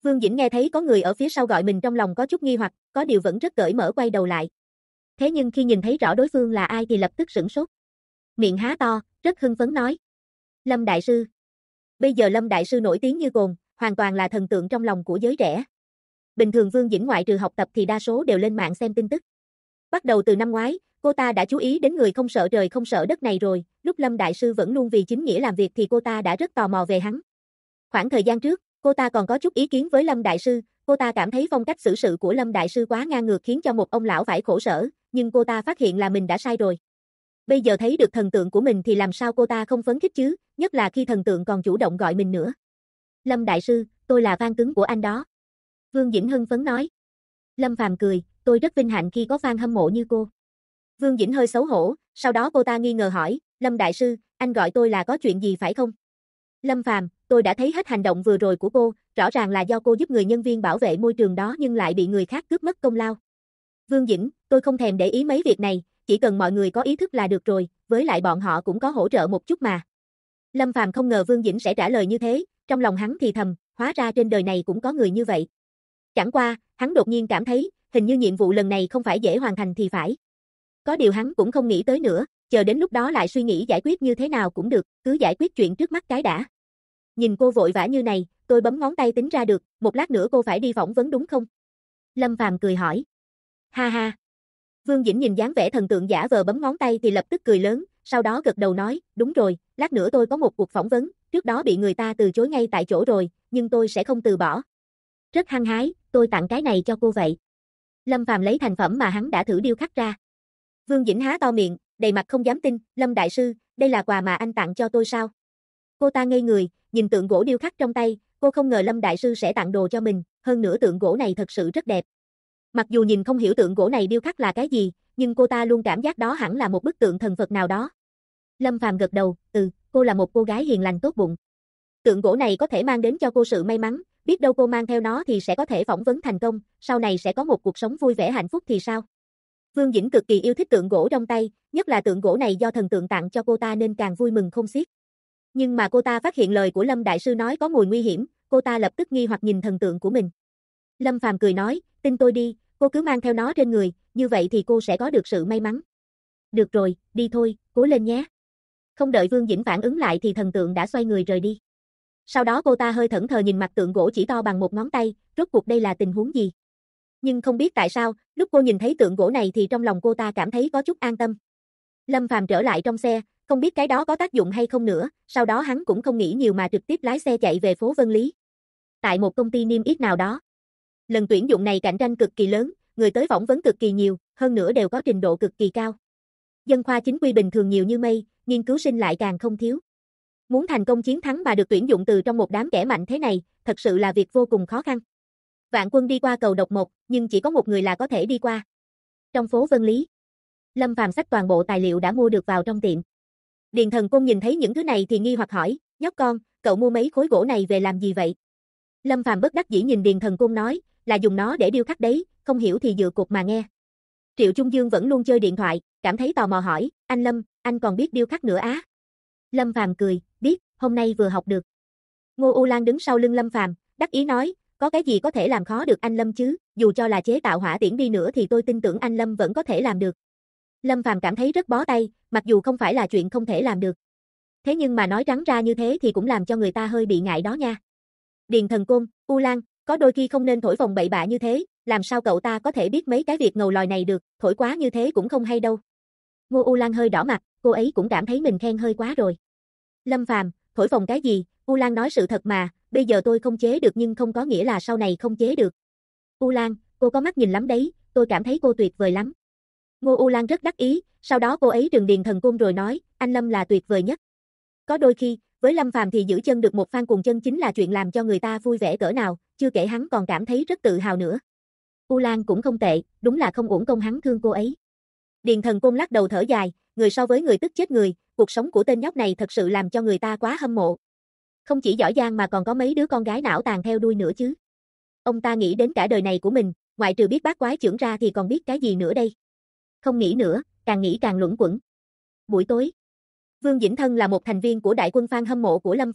Vương Dĩnh nghe thấy có người ở phía sau gọi mình trong lòng có chút nghi hoặc, có điều vẫn rất cởi mở quay đầu lại. Thế nhưng khi nhìn thấy rõ đối phương là ai thì lập tức sửng sốt. Miệng há to, rất hưng phấn nói. Lâm Đại Sư. Bây giờ Lâm Đại Sư nổi tiếng như cồn, hoàn toàn là thần tượng trong lòng của giới trẻ. Bình thường Vương Dĩnh ngoại trừ học tập thì đa số đều lên mạng xem tin tức. Bắt đầu từ năm ngoái, cô ta đã chú ý đến người không sợ trời không sợ đất này rồi, lúc Lâm Đại Sư vẫn luôn vì chính nghĩa làm việc thì cô ta đã rất tò mò về hắn. Khoảng thời gian trước, cô ta còn có chút ý kiến với Lâm Đại Sư, cô ta cảm thấy phong cách xử sự của Lâm Đại Sư quá ngang ngược khiến cho một ông lão phải khổ sở, nhưng cô ta phát hiện là mình đã sai rồi. Bây giờ thấy được thần tượng của mình thì làm sao cô ta không phấn khích chứ, nhất là khi thần tượng còn chủ động gọi mình nữa. Lâm Đại Sư, tôi là fan cứng của anh đó. Vương Dĩnh hưng phấn nói. Lâm Phàm cười, tôi rất vinh hạnh khi có fan hâm mộ như cô. Vương Dĩnh hơi xấu hổ, sau đó cô ta nghi ngờ hỏi, Lâm Đại Sư, anh gọi tôi là có chuyện gì phải không? Lâm Phàm, tôi đã thấy hết hành động vừa rồi của cô, rõ ràng là do cô giúp người nhân viên bảo vệ môi trường đó nhưng lại bị người khác cướp mất công lao. Vương Dĩnh, tôi không thèm để ý mấy việc này, chỉ cần mọi người có ý thức là được rồi, với lại bọn họ cũng có hỗ trợ một chút mà. Lâm Phàm không ngờ Vương Dĩnh sẽ trả lời như thế, trong lòng hắn thì thầm, hóa ra trên đời này cũng có người như vậy. Chẳng qua, hắn đột nhiên cảm thấy, hình như nhiệm vụ lần này không phải dễ hoàn thành thì phải. Có điều hắn cũng không nghĩ tới nữa, chờ đến lúc đó lại suy nghĩ giải quyết như thế nào cũng được, cứ giải quyết chuyện trước mắt cái đã. Nhìn cô vội vã như này, tôi bấm ngón tay tính ra được, một lát nữa cô phải đi phỏng vấn đúng không? Lâm Phàm cười hỏi. Ha ha. Vương Dĩnh nhìn dáng vẻ thần tượng giả vờ bấm ngón tay thì lập tức cười lớn, sau đó gật đầu nói, đúng rồi, lát nữa tôi có một cuộc phỏng vấn, trước đó bị người ta từ chối ngay tại chỗ rồi, nhưng tôi sẽ không từ bỏ. Rất hăng hái, tôi tặng cái này cho cô vậy. Lâm Phàm lấy thành phẩm mà hắn đã thử điêu khắc ra. Vương Dĩnh há to miệng, đầy mặt không dám tin, Lâm Đại Sư, đây là quà mà anh tặng cho tôi sao? Cô ta ngây người, nhìn tượng gỗ điêu khắc trong tay, cô không ngờ Lâm Đại Sư sẽ tặng đồ cho mình, hơn nữa tượng gỗ này thật sự rất đẹp. Mặc dù nhìn không hiểu tượng gỗ này điêu khắc là cái gì, nhưng cô ta luôn cảm giác đó hẳn là một bức tượng thần Phật nào đó. Lâm Phàm gật đầu, cô là một cô gái hiền lành tốt bụng. Tượng gỗ này có thể mang đến cho cô sự may mắn, biết đâu cô mang theo nó thì sẽ có thể phỏng vấn thành công, sau này sẽ có một cuộc sống vui vẻ hạnh phúc thì sao? Vương Dĩnh cực kỳ yêu thích tượng gỗ trong tay, nhất là tượng gỗ này do thần tượng tặng cho cô ta nên càng vui mừng không xiết. Nhưng mà cô ta phát hiện lời của Lâm Đại Sư nói có mùi nguy hiểm, cô ta lập tức nghi hoặc nhìn thần tượng của mình. Lâm Phàm cười nói, tin tôi đi, cô cứ mang theo nó trên người, như vậy thì cô sẽ có được sự may mắn. Được rồi, đi thôi, cố lên nhé. Không đợi Vương Dĩnh phản ứng lại thì thần tượng đã xoay người rời đi. Sau đó cô ta hơi thẫn thờ nhìn mặt tượng gỗ chỉ to bằng một ngón tay, rốt cuộc đây là tình huống gì? Nhưng không biết tại sao, lúc cô nhìn thấy tượng gỗ này thì trong lòng cô ta cảm thấy có chút an tâm. Lâm Phàm trở lại trong xe, không biết cái đó có tác dụng hay không nữa, sau đó hắn cũng không nghĩ nhiều mà trực tiếp lái xe chạy về phố Vân Lý. Tại một công ty niêm yết nào đó. Lần tuyển dụng này cạnh tranh cực kỳ lớn, người tới phỏng vấn cực kỳ nhiều, hơn nữa đều có trình độ cực kỳ cao. Dân khoa chính quy bình thường nhiều như mây, nghiên cứu sinh lại càng không thiếu. Muốn thành công chiến thắng mà được tuyển dụng từ trong một đám kẻ mạnh thế này, thật sự là việc vô cùng khó khăn. Vạn Quân đi qua cầu độc một, nhưng chỉ có một người là có thể đi qua. Trong phố Vân Lý, Lâm Phàm xách toàn bộ tài liệu đã mua được vào trong tiệm. Điền Thần Côn nhìn thấy những thứ này thì nghi hoặc hỏi, nhóc con, cậu mua mấy khối gỗ này về làm gì vậy? Lâm Phàm bất đắc dĩ nhìn Điền Thần Côn nói, là dùng nó để điêu khắc đấy, không hiểu thì dựa cục mà nghe. Triệu Trung Dương vẫn luôn chơi điện thoại, cảm thấy tò mò hỏi, anh Lâm, anh còn biết điêu khắc nữa á? Lâm Phàm cười, biết, hôm nay vừa học được. Ngô U Lan đứng sau lưng Lâm Phàm, đắc ý nói, có cái gì có thể làm khó được anh Lâm chứ, dù cho là chế tạo hỏa tiễn đi nữa thì tôi tin tưởng anh Lâm vẫn có thể làm được. Lâm Phàm cảm thấy rất bó tay, mặc dù không phải là chuyện không thể làm được. Thế nhưng mà nói trắng ra như thế thì cũng làm cho người ta hơi bị ngại đó nha. Điền Thần Côn, U Lan, có đôi khi không nên thổi phồng bậy bạ như thế, làm sao cậu ta có thể biết mấy cái việc ngầu lòi này được, thổi quá như thế cũng không hay đâu. Ngô U Lan hơi đỏ mặt, cô ấy cũng cảm thấy mình khen hơi quá rồi. Lâm Phàm, thổi phồng cái gì, U Lan nói sự thật mà, bây giờ tôi không chế được nhưng không có nghĩa là sau này không chế được. U Lan, cô có mắt nhìn lắm đấy, tôi cảm thấy cô tuyệt vời lắm. Ngô U Lan rất đắc ý, sau đó cô ấy trừng Điền Thần Côn rồi nói, anh Lâm là tuyệt vời nhất. Có đôi khi, với Lâm Phàm thì giữ chân được một fan cùng chân chính là chuyện làm cho người ta vui vẻ cỡ nào, chưa kể hắn còn cảm thấy rất tự hào nữa. U Lan cũng không tệ, đúng là không uổng công hắn thương cô ấy. Điền Thần Côn lắc đầu thở dài, người so với người tức chết người, cuộc sống của tên nhóc này thật sự làm cho người ta quá hâm mộ. Không chỉ giỏi giang mà còn có mấy đứa con gái não tàn theo đuôi nữa chứ. Ông ta nghĩ đến cả đời này của mình, ngoại trừ biết bát quái chưởng ra thì còn biết cái gì nữa đây. Không nghĩ nữa, càng nghĩ càng luẩn quẩn. Buổi tối, Vương Dĩnh Thân là một thành viên của đại quân fan hâm mộ của Lâm Phàm,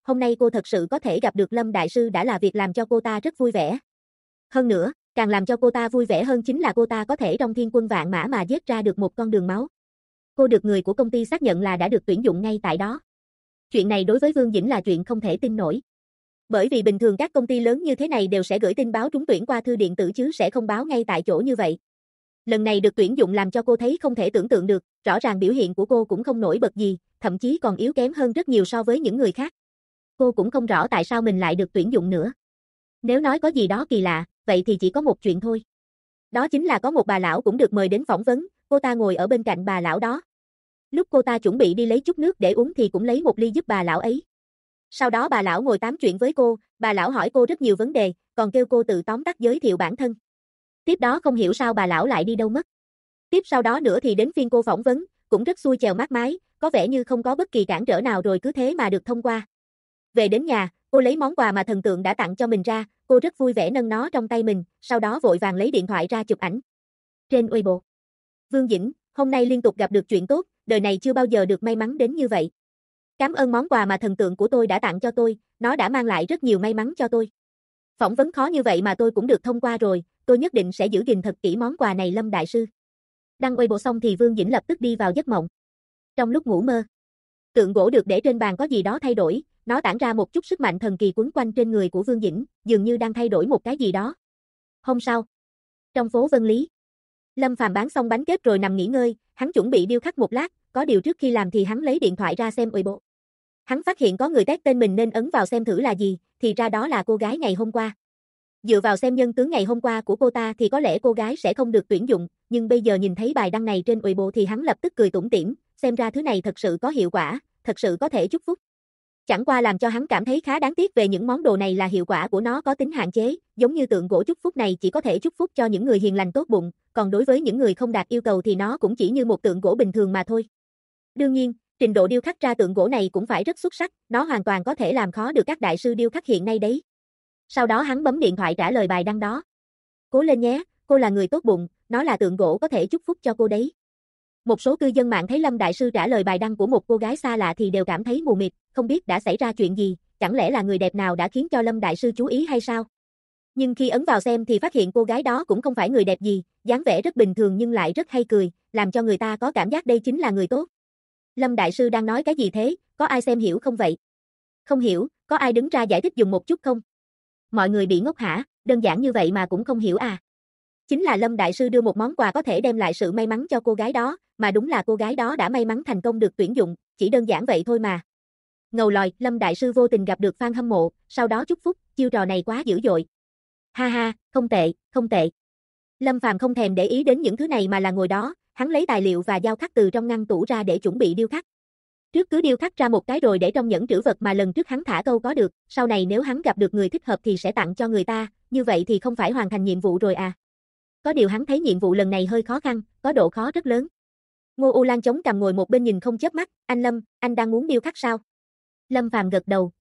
hôm nay cô thật sự có thể gặp được Lâm Đại Sư đã là việc làm cho cô ta rất vui vẻ. Hơn nữa, càng làm cho cô ta vui vẻ hơn chính là cô ta có thể trong thiên quân vạn mã mà giết ra được một con đường máu. Cô được người của công ty xác nhận là đã được tuyển dụng ngay tại đó. Chuyện này đối với Vương Dĩnh là chuyện không thể tin nổi. Bởi vì bình thường các công ty lớn như thế này đều sẽ gửi tin báo trúng tuyển qua thư điện tử chứ sẽ không báo ngay tại chỗ như vậy. Lần này được tuyển dụng làm cho cô thấy không thể tưởng tượng được, rõ ràng biểu hiện của cô cũng không nổi bật gì, thậm chí còn yếu kém hơn rất nhiều so với những người khác. Cô cũng không rõ tại sao mình lại được tuyển dụng nữa. Nếu nói có gì đó kỳ lạ, vậy thì chỉ có một chuyện thôi. Đó chính là có một bà lão cũng được mời đến phỏng vấn, cô ta ngồi ở bên cạnh bà lão đó. Lúc cô ta chuẩn bị đi lấy chút nước để uống thì cũng lấy một ly giúp bà lão ấy. Sau đó bà lão ngồi tám chuyện với cô, bà lão hỏi cô rất nhiều vấn đề, còn kêu cô tự tóm tắt giới thiệu bản thân. Tiếp đó không hiểu sao bà lão lại đi đâu mất. Tiếp sau đó nữa thì đến phiên cô phỏng vấn, cũng rất xuôi chèo mát mái, có vẻ như không có bất kỳ cản trở nào rồi cứ thế mà được thông qua. Về đến nhà, cô lấy món quà mà thần tượng đã tặng cho mình ra, cô rất vui vẻ nâng nó trong tay mình, sau đó vội vàng lấy điện thoại ra chụp ảnh. Trên Weibo. Vương Dĩnh, hôm nay liên tục gặp được chuyện tốt, đời này chưa bao giờ được may mắn đến như vậy. Cảm ơn món quà mà thần tượng của tôi đã tặng cho tôi, nó đã mang lại rất nhiều may mắn cho tôi. Phỏng vấn khó như vậy mà tôi cũng được thông qua rồi, tôi nhất định sẽ giữ gìn thật kỹ món quà này Lâm Đại Sư. Đăng Weibo xong thì Vương Dĩnh lập tức đi vào giấc mộng. Trong lúc ngủ mơ, tượng gỗ được để trên bàn có gì đó thay đổi, nó tản ra một chút sức mạnh thần kỳ quấn quanh trên người của Vương Dĩnh, dường như đang thay đổi một cái gì đó. Hôm sau, trong phố Vân Lý, Lâm Phàm bán xong bánh kết rồi nằm nghỉ ngơi, hắn chuẩn bị điêu khắc một lát, có điều trước khi làm thì hắn lấy điện thoại ra xem Weibo. Hắn phát hiện có người tag tên mình nên ấn vào xem thử là gì, thì ra đó là cô gái ngày hôm qua. Dựa vào xem nhân tướng ngày hôm qua của cô ta thì có lẽ cô gái sẽ không được tuyển dụng, nhưng bây giờ nhìn thấy bài đăng này trên Weibo thì hắn lập tức cười tủm tỉm, xem ra thứ này thật sự có hiệu quả, thật sự có thể chúc phúc. Chẳng qua làm cho hắn cảm thấy khá đáng tiếc về những món đồ này là hiệu quả của nó có tính hạn chế, giống như tượng gỗ chúc phúc này chỉ có thể chúc phúc cho những người hiền lành tốt bụng, còn đối với những người không đạt yêu cầu thì nó cũng chỉ như một tượng gỗ bình thường mà thôi. Đương nhiên, trình độ điêu khắc ra tượng gỗ này cũng phải rất xuất sắc, nó hoàn toàn có thể làm khó được các đại sư điêu khắc hiện nay đấy. Sau đó hắn bấm điện thoại trả lời bài đăng đó. Cố lên nhé, cô là người tốt bụng, nó là tượng gỗ có thể chúc phúc cho cô đấy. Một số cư dân mạng thấy Lâm Đại Sư trả lời bài đăng của một cô gái xa lạ thì đều cảm thấy mù mịt, không biết đã xảy ra chuyện gì, chẳng lẽ là người đẹp nào đã khiến cho Lâm Đại Sư chú ý hay sao? Nhưng khi ấn vào xem thì phát hiện cô gái đó cũng không phải người đẹp gì, dáng vẻ rất bình thường nhưng lại rất hay cười, làm cho người ta có cảm giác đây chính là người tốt. Lâm Đại Sư đang nói cái gì thế, có ai xem hiểu không vậy? Không hiểu, có ai đứng ra giải thích dùng một chút không? Mọi người bị ngốc hả, đơn giản như vậy mà cũng không hiểu à? Chính là Lâm Đại Sư đưa một món quà có thể đem lại sự may mắn cho cô gái đó, mà đúng là cô gái đó đã may mắn thành công được tuyển dụng, chỉ đơn giản vậy thôi mà. Ngầu lòi, Lâm Đại Sư vô tình gặp được fan hâm mộ, sau đó chúc phúc, chiêu trò này quá dữ dội. Ha ha, không tệ, không tệ. Lâm Phàm không thèm để ý đến những thứ này mà là ngồi đó, hắn lấy tài liệu và dao khắc từ trong ngăn tủ ra để chuẩn bị điêu khắc. Trước cứ điêu khắc ra một cái rồi để trong nhẫn trữ vật mà lần trước hắn thả câu có được, sau này nếu hắn gặp được người thích hợp thì sẽ tặng cho người ta, như vậy thì không phải hoàn thành nhiệm vụ rồi à. Có điều hắn thấy nhiệm vụ lần này hơi khó khăn, có độ khó rất lớn. Ngô U Lan chống cằm ngồi một bên nhìn không chớp mắt, anh Lâm, anh đang muốn điêu khắc sao? Lâm Phàm gật đầu,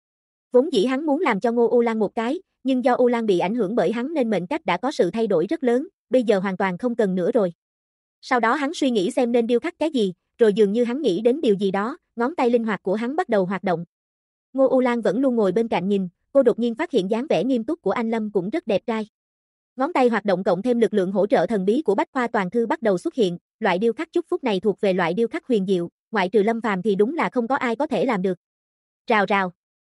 Vốn dĩ hắn muốn làm cho Ngô U Lan một cái, nhưng do U Lan bị ảnh hưởng bởi hắn nên mệnh cách đã có sự thay đổi rất lớn, bây giờ hoàn toàn không cần nữa rồi. Sau đó hắn suy nghĩ xem nên điêu khắc cái gì, rồi dường như hắn nghĩ đến điều gì đó, ngón tay linh hoạt của hắn bắt đầu hoạt động. Ngô U Lan vẫn luôn ngồi bên cạnh nhìn, cô đột nhiên phát hiện dáng vẻ nghiêm túc của anh Lâm cũng rất đẹp trai. Ngón tay hoạt động cộng thêm lực lượng hỗ trợ thần bí của Bách Khoa Toàn Thư bắt đầu xuất hiện, loại điêu khắc chúc phúc này thuộc về loại điêu khắc huyền diệu, ngoại trừ Lâm Phàm thì đúng là không có ai có thể làm được. Rào rào.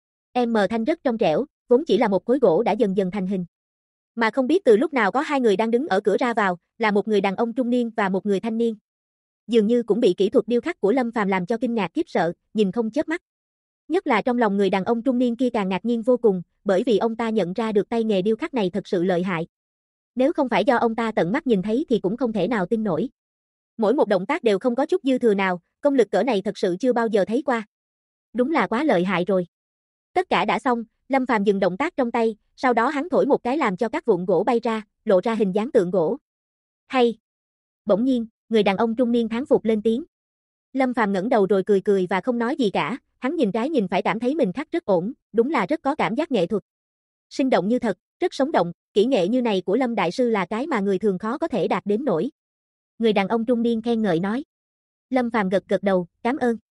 Thanh rất trong trẻo, vốn chỉ là một khối gỗ đã dần dần thành hình. Mà không biết từ lúc nào có hai người đang đứng ở cửa ra vào, là một người đàn ông trung niên và một người thanh niên. Dường như cũng bị kỹ thuật điêu khắc của Lâm Phàm làm cho kinh ngạc khiếp sợ, nhìn không chớp mắt. Nhất là trong lòng người đàn ông trung niên kia càng ngạc nhiên vô cùng, bởi vì ông ta nhận ra được tay nghề điêu khắc này thật sự lợi hại. Nếu không phải do ông ta tận mắt nhìn thấy thì cũng không thể nào tin nổi. Mỗi một động tác đều không có chút dư thừa nào, công lực cỡ này thật sự chưa bao giờ thấy qua. Đúng là quá lợi hại rồi. Tất cả đã xong, Lâm Phàm dừng động tác trong tay, sau đó hắn thổi một cái làm cho các vụn gỗ bay ra, lộ ra hình dáng tượng gỗ. Hay. Bỗng nhiên, người đàn ông trung niên thán phục lên tiếng. Lâm Phàm ngẩng đầu rồi cười cười và không nói gì cả, hắn nhìn trái nhìn phải cảm thấy mình khắc rất ổn, đúng là rất có cảm giác nghệ thuật. Sinh động như thật, rất sống động, kỹ nghệ như này của Lâm Đại Sư là cái mà người thường khó có thể đạt đến nổi. Người đàn ông trung niên khen ngợi nói. Lâm Phàm gật gật đầu, cảm ơn.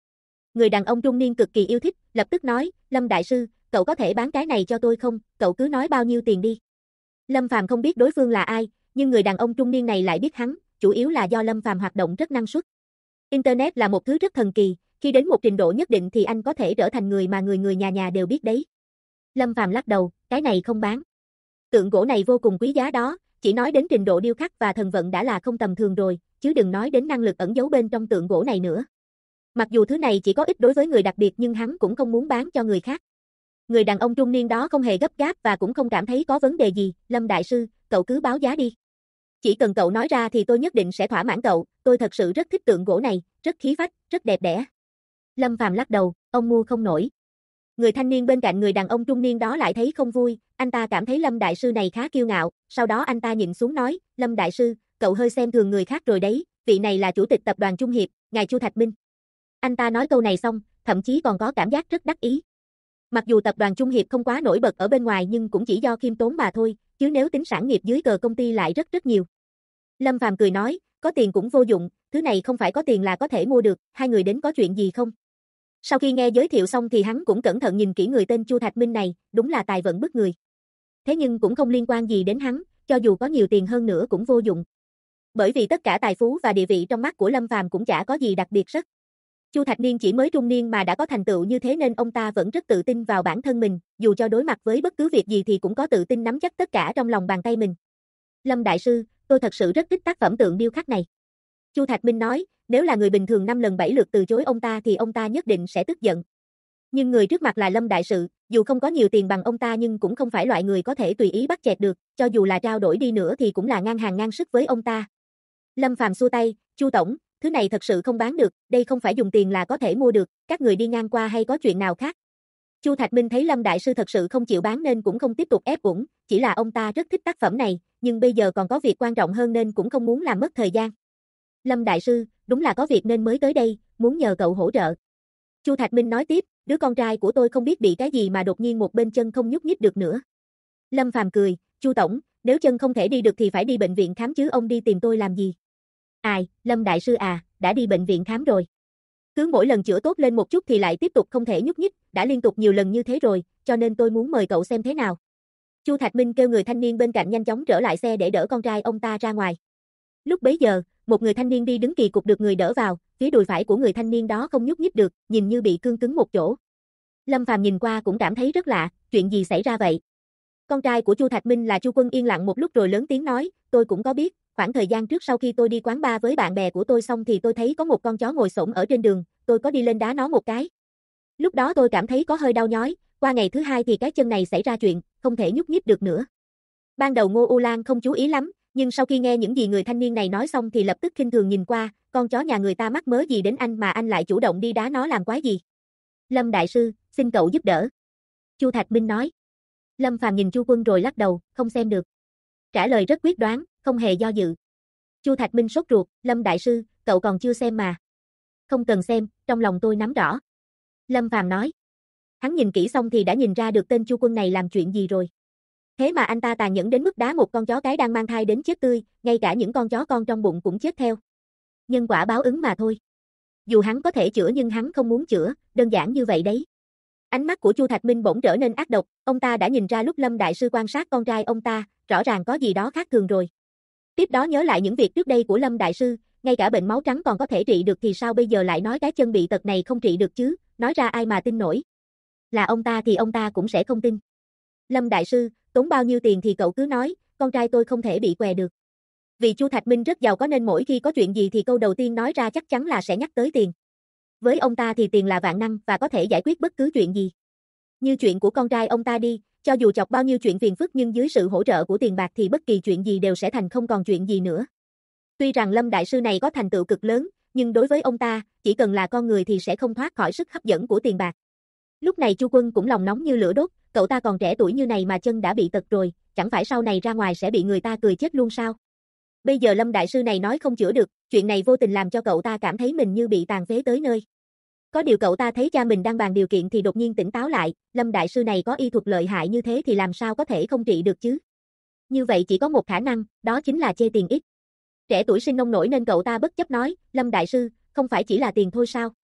Người đàn ông trung niên cực kỳ yêu thích, lập tức nói, Lâm đại sư, cậu có thể bán cái này cho tôi không, cậu cứ nói bao nhiêu tiền đi. Lâm Phàm không biết đối phương là ai, nhưng người đàn ông trung niên này lại biết hắn, chủ yếu là do Lâm Phàm hoạt động rất năng suất. Internet là một thứ rất thần kỳ, khi đến một trình độ nhất định thì anh có thể trở thành người mà người người nhà nhà đều biết đấy. Lâm Phàm lắc đầu, cái này không bán. Tượng gỗ này vô cùng quý giá đó, chỉ nói đến trình độ điêu khắc và thần vận đã là không tầm thường rồi, chứ đừng nói đến năng lực ẩn giấu bên trong tượng gỗ này nữa. Mặc dù thứ này chỉ có ích đối với người đặc biệt nhưng hắn cũng không muốn bán cho người khác. Người đàn ông trung niên đó không hề gấp gáp và cũng không cảm thấy có vấn đề gì, Lâm đại sư, cậu cứ báo giá đi. Chỉ cần cậu nói ra thì tôi nhất định sẽ thỏa mãn cậu, tôi thật sự rất thích tượng gỗ này, rất khí phách, rất đẹp đẽ. Lâm Phàm lắc đầu, ông mua không nổi. Người thanh niên bên cạnh người đàn ông trung niên đó lại thấy không vui, anh ta cảm thấy Lâm đại sư này khá kiêu ngạo, sau đó anh ta nhìn xuống nói, Lâm đại sư, cậu hơi xem thường người khác rồi đấy, vị này là chủ tịch tập đoàn Trung Hiệp, ngài Chu Thạch Minh. Anh ta nói câu này xong, thậm chí còn có cảm giác rất đắc ý. Mặc dù tập đoàn Trung Hiệp không quá nổi bật ở bên ngoài nhưng cũng chỉ do khiêm tốn mà thôi, chứ nếu tính sản nghiệp dưới cờ công ty lại rất rất nhiều. Lâm Phàm cười nói, có tiền cũng vô dụng, thứ này không phải có tiền là có thể mua được, hai người đến có chuyện gì không? Sau khi nghe giới thiệu xong thì hắn cũng cẩn thận nhìn kỹ người tên Chu Thạch Minh này, đúng là tài vận bức người. Thế nhưng cũng không liên quan gì đến hắn, cho dù có nhiều tiền hơn nữa cũng vô dụng. Bởi vì tất cả tài phú và địa vị trong mắt của Lâm Phàm cũng chả có gì đặc biệt rất. Chu Thạch Niên chỉ mới trung niên mà đã có thành tựu như thế nên ông ta vẫn rất tự tin vào bản thân mình, dù cho đối mặt với bất cứ việc gì thì cũng có tự tin nắm chắc tất cả trong lòng bàn tay mình. Lâm đại sư, tôi thật sự rất thích tác phẩm tượng điêu khắc này. Chu Thạch Minh nói, nếu là người bình thường 5 lần 7 lượt từ chối ông ta thì ông ta nhất định sẽ tức giận. Nhưng người trước mặt là Lâm đại sự, dù không có nhiều tiền bằng ông ta nhưng cũng không phải loại người có thể tùy ý bắt chẹt được, cho dù là trao đổi đi nữa thì cũng là ngang hàng ngang sức với ông ta. Lâm Phàm xua tay, Chu tổng, thứ này thật sự không bán được, đây không phải dùng tiền là có thể mua được, các người đi ngang qua hay có chuyện nào khác. Chu Thạch Minh thấy Lâm đại sư thật sự không chịu bán nên cũng không tiếp tục ép uổng, chỉ là ông ta rất thích tác phẩm này, nhưng bây giờ còn có việc quan trọng hơn nên cũng không muốn làm mất thời gian. Lâm đại sư, đúng là có việc nên mới tới đây, muốn nhờ cậu hỗ trợ. Chu Thạch Minh nói tiếp, đứa con trai của tôi không biết bị cái gì mà đột nhiên một bên chân không nhúc nhích được nữa. Lâm Phàm cười, Chu tổng, nếu chân không thể đi được thì phải đi bệnh viện khám chứ ông đi tìm tôi làm gì? Ai, Lâm đại sư à, đã đi bệnh viện khám rồi. Cứ mỗi lần chữa tốt lên một chút thì lại tiếp tục không thể nhúc nhích, đã liên tục nhiều lần như thế rồi, cho nên tôi muốn mời cậu xem thế nào. Chu Thạch Minh kêu người thanh niên bên cạnh nhanh chóng trở lại xe để đỡ con trai ông ta ra ngoài. Lúc bấy giờ, một người thanh niên đi đứng kỳ cục được người đỡ vào, phía đùi phải của người thanh niên đó không nhúc nhích được, nhìn như bị cương cứng một chỗ. Lâm Phàm nhìn qua cũng cảm thấy rất lạ, chuyện gì xảy ra vậy? Con trai của Chu Thạch Minh là Chu Quân yên lặng một lúc rồi lớn tiếng nói, tôi cũng có biết, khoảng thời gian trước sau khi tôi đi quán bar với bạn bè của tôi xong thì tôi thấy có một con chó ngồi xổm ở trên đường, tôi có đi lên đá nó một cái. Lúc đó tôi cảm thấy có hơi đau nhói, qua ngày thứ hai thì cái chân này xảy ra chuyện, không thể nhúc nhích được nữa. Ban đầu Ngô U Lan không chú ý lắm, nhưng sau khi nghe những gì người thanh niên này nói xong thì lập tức khinh thường nhìn qua, con chó nhà người ta mắc mớ gì đến anh mà anh lại chủ động đi đá nó làm quái gì? Lâm đại sư, xin cậu giúp đỡ. Chu Thạch Minh nói. Lâm Phàm nhìn Chu Quân rồi lắc đầu, không xem được. Trả lời rất quyết đoán, không hề do dự. Chu Thạch Minh sốt ruột, Lâm đại sư, cậu còn chưa xem mà. Không cần xem, trong lòng tôi nắm rõ. Lâm Phàm nói. Hắn nhìn kỹ xong thì đã nhìn ra được tên Chu Quân này làm chuyện gì rồi. Thế mà anh ta tàn nhẫn đến mức đá một con chó cái đang mang thai đến chết tươi, ngay cả những con chó con trong bụng cũng chết theo. Nhân quả báo ứng mà thôi. Dù hắn có thể chữa nhưng hắn không muốn chữa, đơn giản như vậy đấy. Ánh mắt của Chu Thạch Minh bỗng trở nên ác độc, ông ta đã nhìn ra lúc Lâm đại sư quan sát con trai ông ta, rõ ràng có gì đó khác thường rồi. Tiếp đó nhớ lại những việc trước đây của Lâm đại sư, ngay cả bệnh máu trắng còn có thể trị được thì sao bây giờ lại nói cái chân bị tật này không trị được chứ, nói ra ai mà tin nổi. Là ông ta thì ông ta cũng sẽ không tin. Lâm đại sư, tốn bao nhiêu tiền thì cậu cứ nói, con trai tôi không thể bị què được. Vì Chu Thạch Minh rất giàu có nên mỗi khi có chuyện gì thì câu đầu tiên nói ra chắc chắn là sẽ nhắc tới tiền. Với ông ta thì tiền là vạn năng và có thể giải quyết bất cứ chuyện gì. Như chuyện của con trai ông ta đi, cho dù chọc bao nhiêu chuyện phiền phức nhưng dưới sự hỗ trợ của tiền bạc thì bất kỳ chuyện gì đều sẽ thành không còn chuyện gì nữa. Tuy rằng Lâm đại sư này có thành tựu cực lớn, nhưng đối với ông ta, chỉ cần là con người thì sẽ không thoát khỏi sức hấp dẫn của tiền bạc. Lúc này Chu Quân cũng lòng nóng như lửa đốt, cậu ta còn trẻ tuổi như này mà chân đã bị tật rồi, chẳng phải sau này ra ngoài sẽ bị người ta cười chết luôn sao? Bây giờ Lâm đại sư này nói không chữa được, chuyện này vô tình làm cho cậu ta cảm thấy mình như bị tàn phế tới nơi. Có điều cậu ta thấy cha mình đang bàn điều kiện thì đột nhiên tỉnh táo lại, Lâm đại sư này có y thuật lợi hại như thế thì làm sao có thể không trị được chứ? Như vậy chỉ có một khả năng, đó chính là chê tiền ít. Trẻ tuổi sinh nông nổi nên cậu ta bất chấp nói, Lâm đại sư, không phải chỉ là tiền thôi sao?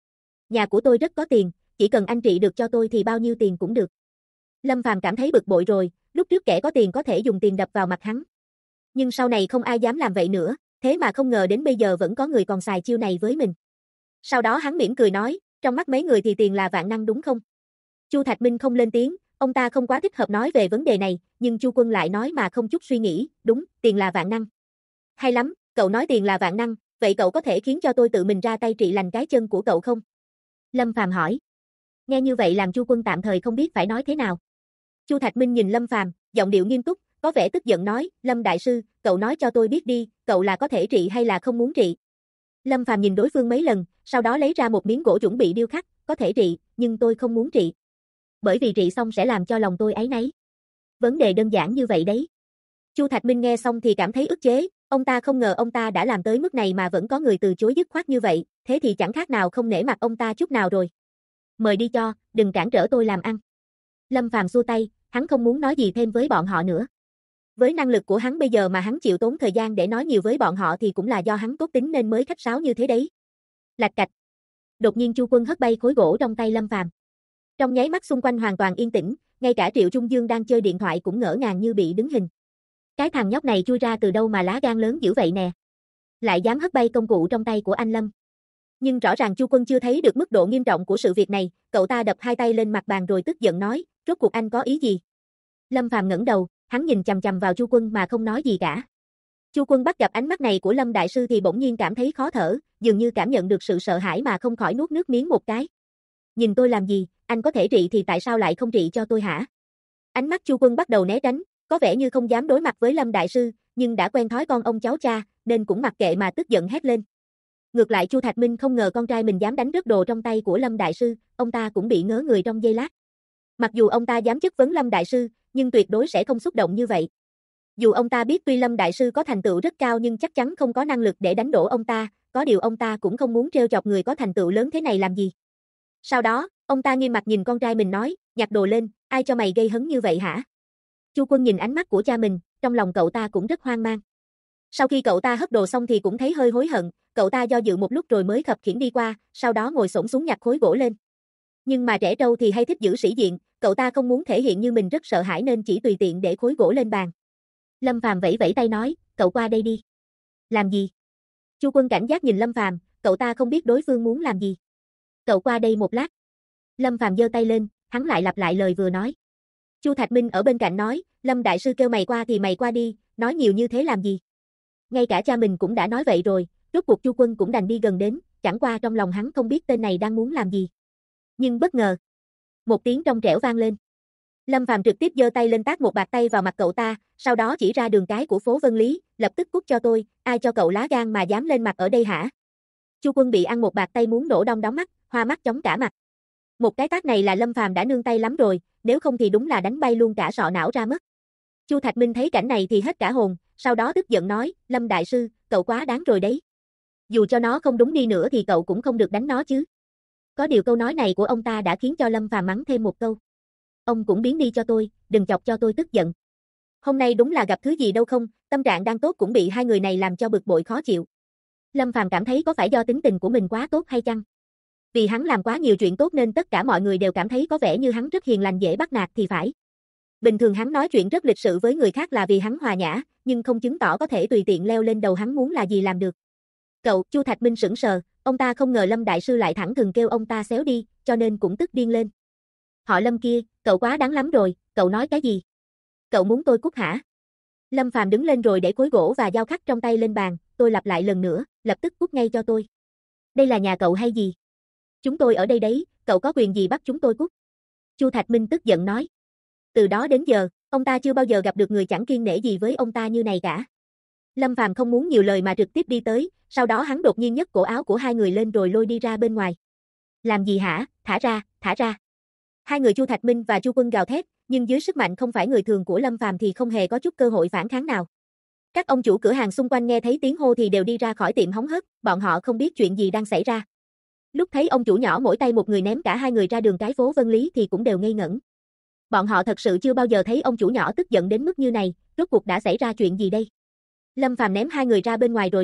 Nhà của tôi rất có tiền, chỉ cần anh trị được cho tôi thì bao nhiêu tiền cũng được. Lâm Phàm cảm thấy bực bội rồi, lúc trước kẻ có tiền có thể dùng tiền đập vào mặt hắn. Nhưng sau này không ai dám làm vậy nữa, thế mà không ngờ đến bây giờ vẫn có người còn xài chiêu này với mình. Sau đó hắn mỉm cười nói, trong mắt mấy người thì tiền là vạn năng đúng không? Chu Thạch Minh không lên tiếng, ông ta không quá thích hợp nói về vấn đề này, nhưng Chu Quân lại nói mà không chút suy nghĩ, đúng, tiền là vạn năng. Hay lắm, cậu nói tiền là vạn năng, vậy cậu có thể khiến cho tôi tự mình ra tay trị lành cái chân của cậu không? Lâm Phàm hỏi. Nghe như vậy làm Chu Quân tạm thời không biết phải nói thế nào. Chu Thạch Minh nhìn Lâm Phàm, giọng điệu nghiêm túc, có vẻ tức giận nói, Lâm đại sư, cậu nói cho tôi biết đi, cậu là có thể trị hay là không muốn trị? Lâm Phàm nhìn đối phương mấy lần, sau đó lấy ra một miếng gỗ chuẩn bị điêu khắc, có thể trị, nhưng tôi không muốn trị. Bởi vì trị xong sẽ làm cho lòng tôi áy náy. Vấn đề đơn giản như vậy đấy. Chu Thạch Minh nghe xong thì cảm thấy ức chế, ông ta không ngờ ông ta đã làm tới mức này mà vẫn có người từ chối dứt khoát như vậy, thế thì chẳng khác nào không nể mặt ông ta chút nào rồi. Mời đi cho, đừng cản trở tôi làm ăn. Lâm Phàm xua tay, hắn không muốn nói gì thêm với bọn họ nữa. Với năng lực của hắn bây giờ mà hắn chịu tốn thời gian để nói nhiều với bọn họ thì cũng là do hắn tốt tính nên mới khách sáo như thế đấy. Lạch cạch. Đột nhiên Chu Quân hất bay khối gỗ trong tay Lâm Phàm. Trong nháy mắt xung quanh hoàn toàn yên tĩnh, ngay cả Triệu Trung Dương đang chơi điện thoại cũng ngỡ ngàng như bị đứng hình. Cái thằng nhóc này chui ra từ đâu mà lá gan lớn dữ vậy nè. Lại dám hất bay công cụ trong tay của anh Lâm. Nhưng rõ ràng Chu Quân chưa thấy được mức độ nghiêm trọng của sự việc này, cậu ta đập hai tay lên mặt bàn rồi tức giận nói, rốt cuộc anh có ý gì? Lâm Phàm ngẩng đầu, hắn nhìn chằm chằm vào Chu Quân mà không nói gì cả. Chu Quân bắt gặp ánh mắt này của Lâm đại sư thì bỗng nhiên cảm thấy khó thở, dường như cảm nhận được sự sợ hãi mà không khỏi nuốt nước miếng một cái. Nhìn tôi làm gì, anh có thể trị thì tại sao lại không trị cho tôi hả? Ánh mắt Chu Quân bắt đầu né tránh, có vẻ như không dám đối mặt với Lâm đại sư, nhưng đã quen thói con ông cháu cha, nên cũng mặc kệ mà tức giận hét lên. Ngược lại Chu Thạch Minh không ngờ con trai mình dám đánh rớt đồ trong tay của Lâm đại sư, ông ta cũng bị ngớ người trong giây lát. Mặc dù ông ta dám chất vấn Lâm đại sư, nhưng tuyệt đối sẽ không xúc động như vậy. Dù ông ta biết tuy Lâm đại sư có thành tựu rất cao nhưng chắc chắn không có năng lực để đánh đổ ông ta, có điều ông ta cũng không muốn trêu chọc người có thành tựu lớn thế này làm gì. Sau đó, ông ta nghiêm mặt nhìn con trai mình nói, nhặt đồ lên, ai cho mày gây hấn như vậy hả? Chu Quân nhìn ánh mắt của cha mình, trong lòng cậu ta cũng rất hoang mang. Sau khi cậu ta hất đồ xong thì cũng thấy hơi hối hận, cậu ta do dự một lúc rồi mới khập khiễng đi qua, sau đó ngồi xổm xuống nhặt khối gỗ lên. Nhưng mà trẻ trâu thì hay thích giữ sĩ diện, cậu ta không muốn thể hiện như mình rất sợ hãi nên chỉ tùy tiện để khối gỗ lên bàn. Lâm Phàm vẫy vẫy tay nói, cậu qua đây đi. Làm gì? Chu Quân cảnh giác nhìn Lâm Phàm, cậu ta không biết đối phương muốn làm gì. Cậu qua đây một lát. Lâm Phàm giơ tay lên, hắn lại lặp lại lời vừa nói. Chu Thạch Minh ở bên cạnh nói, Lâm đại sư kêu mày qua thì mày qua đi, nói nhiều như thế làm gì? Ngay cả cha mình cũng đã nói vậy rồi, rốt cuộc Chu Quân cũng đành đi gần đến, chẳng qua trong lòng hắn không biết tên này đang muốn làm gì. Nhưng bất ngờ, một tiếng trong trẻo vang lên. Lâm Phàm trực tiếp giơ tay lên tát một bạt tay vào mặt cậu ta, sau đó chỉ ra đường cái của phố Vân Lý, lập tức cút cho tôi, ai cho cậu lá gan mà dám lên mặt ở đây hả? Chu Quân bị ăn một bạt tay muốn nổ đong đóm mắt, hoa mắt chóng cả mặt. Một cái tát này là Lâm Phàm đã nương tay lắm rồi, nếu không thì đúng là đánh bay luôn cả sọ não ra mất. Chu Thạch Minh thấy cảnh này thì hết cả hồn, sau đó tức giận nói, Lâm đại sư, cậu quá đáng rồi đấy. Dù cho nó không đúng đi nữa thì cậu cũng không được đánh nó chứ. Có điều câu nói này của ông ta đã khiến cho Lâm Phàm mắng thêm một câu. Ông cũng biến đi cho tôi, đừng chọc cho tôi tức giận. Hôm nay đúng là gặp thứ gì đâu không, tâm trạng đang tốt cũng bị hai người này làm cho bực bội khó chịu. Lâm Phàm cảm thấy có phải do tính tình của mình quá tốt hay chăng? Vì hắn làm quá nhiều chuyện tốt nên tất cả mọi người đều cảm thấy có vẻ như hắn rất hiền lành dễ bắt nạt thì phải. Bình thường hắn nói chuyện rất lịch sự với người khác là vì hắn hòa nhã, nhưng không chứng tỏ có thể tùy tiện leo lên đầu hắn muốn là gì làm được. Cậu, Chu Thạch Minh sững sờ, ông ta không ngờ Lâm đại sư lại thẳng thừng kêu ông ta xéo đi, cho nên cũng tức điên lên. Họ Lâm kia, cậu quá đáng lắm rồi, cậu nói cái gì? Cậu muốn tôi cút hả? Lâm Phàm đứng lên rồi để khối gỗ và dao khắc trong tay lên bàn, tôi lặp lại lần nữa, lập tức cút ngay cho tôi. Đây là nhà cậu hay gì? Chúng tôi ở đây đấy, cậu có quyền gì bắt chúng tôi cút? Chu Thạch Minh tức giận nói. Từ đó đến giờ, ông ta chưa bao giờ gặp được người chẳng kiêng nể gì với ông ta như này cả. Lâm Phàm không muốn nhiều lời mà trực tiếp đi tới, sau đó hắn đột nhiên nhấc cổ áo của hai người lên rồi lôi đi ra bên ngoài. Làm gì hả? Thả ra, thả ra. Hai người Chu Thạch Minh và Chu Quân gào thét, nhưng dưới sức mạnh không phải người thường của Lâm Phàm thì không hề có chút cơ hội phản kháng nào. Các ông chủ cửa hàng xung quanh nghe thấy tiếng hô thì đều đi ra khỏi tiệm hóng hớt, bọn họ không biết chuyện gì đang xảy ra. Lúc thấy ông chủ nhỏ mỗi tay một người ném cả hai người ra đường cái phố Vân Lý thì cũng đều ngây ngẩn. Bọn họ thật sự chưa bao giờ thấy ông chủ nhỏ tức giận đến mức như này, rốt cuộc đã xảy ra chuyện gì đây? Lâm Phàm ném hai người ra bên ngoài rồi nói,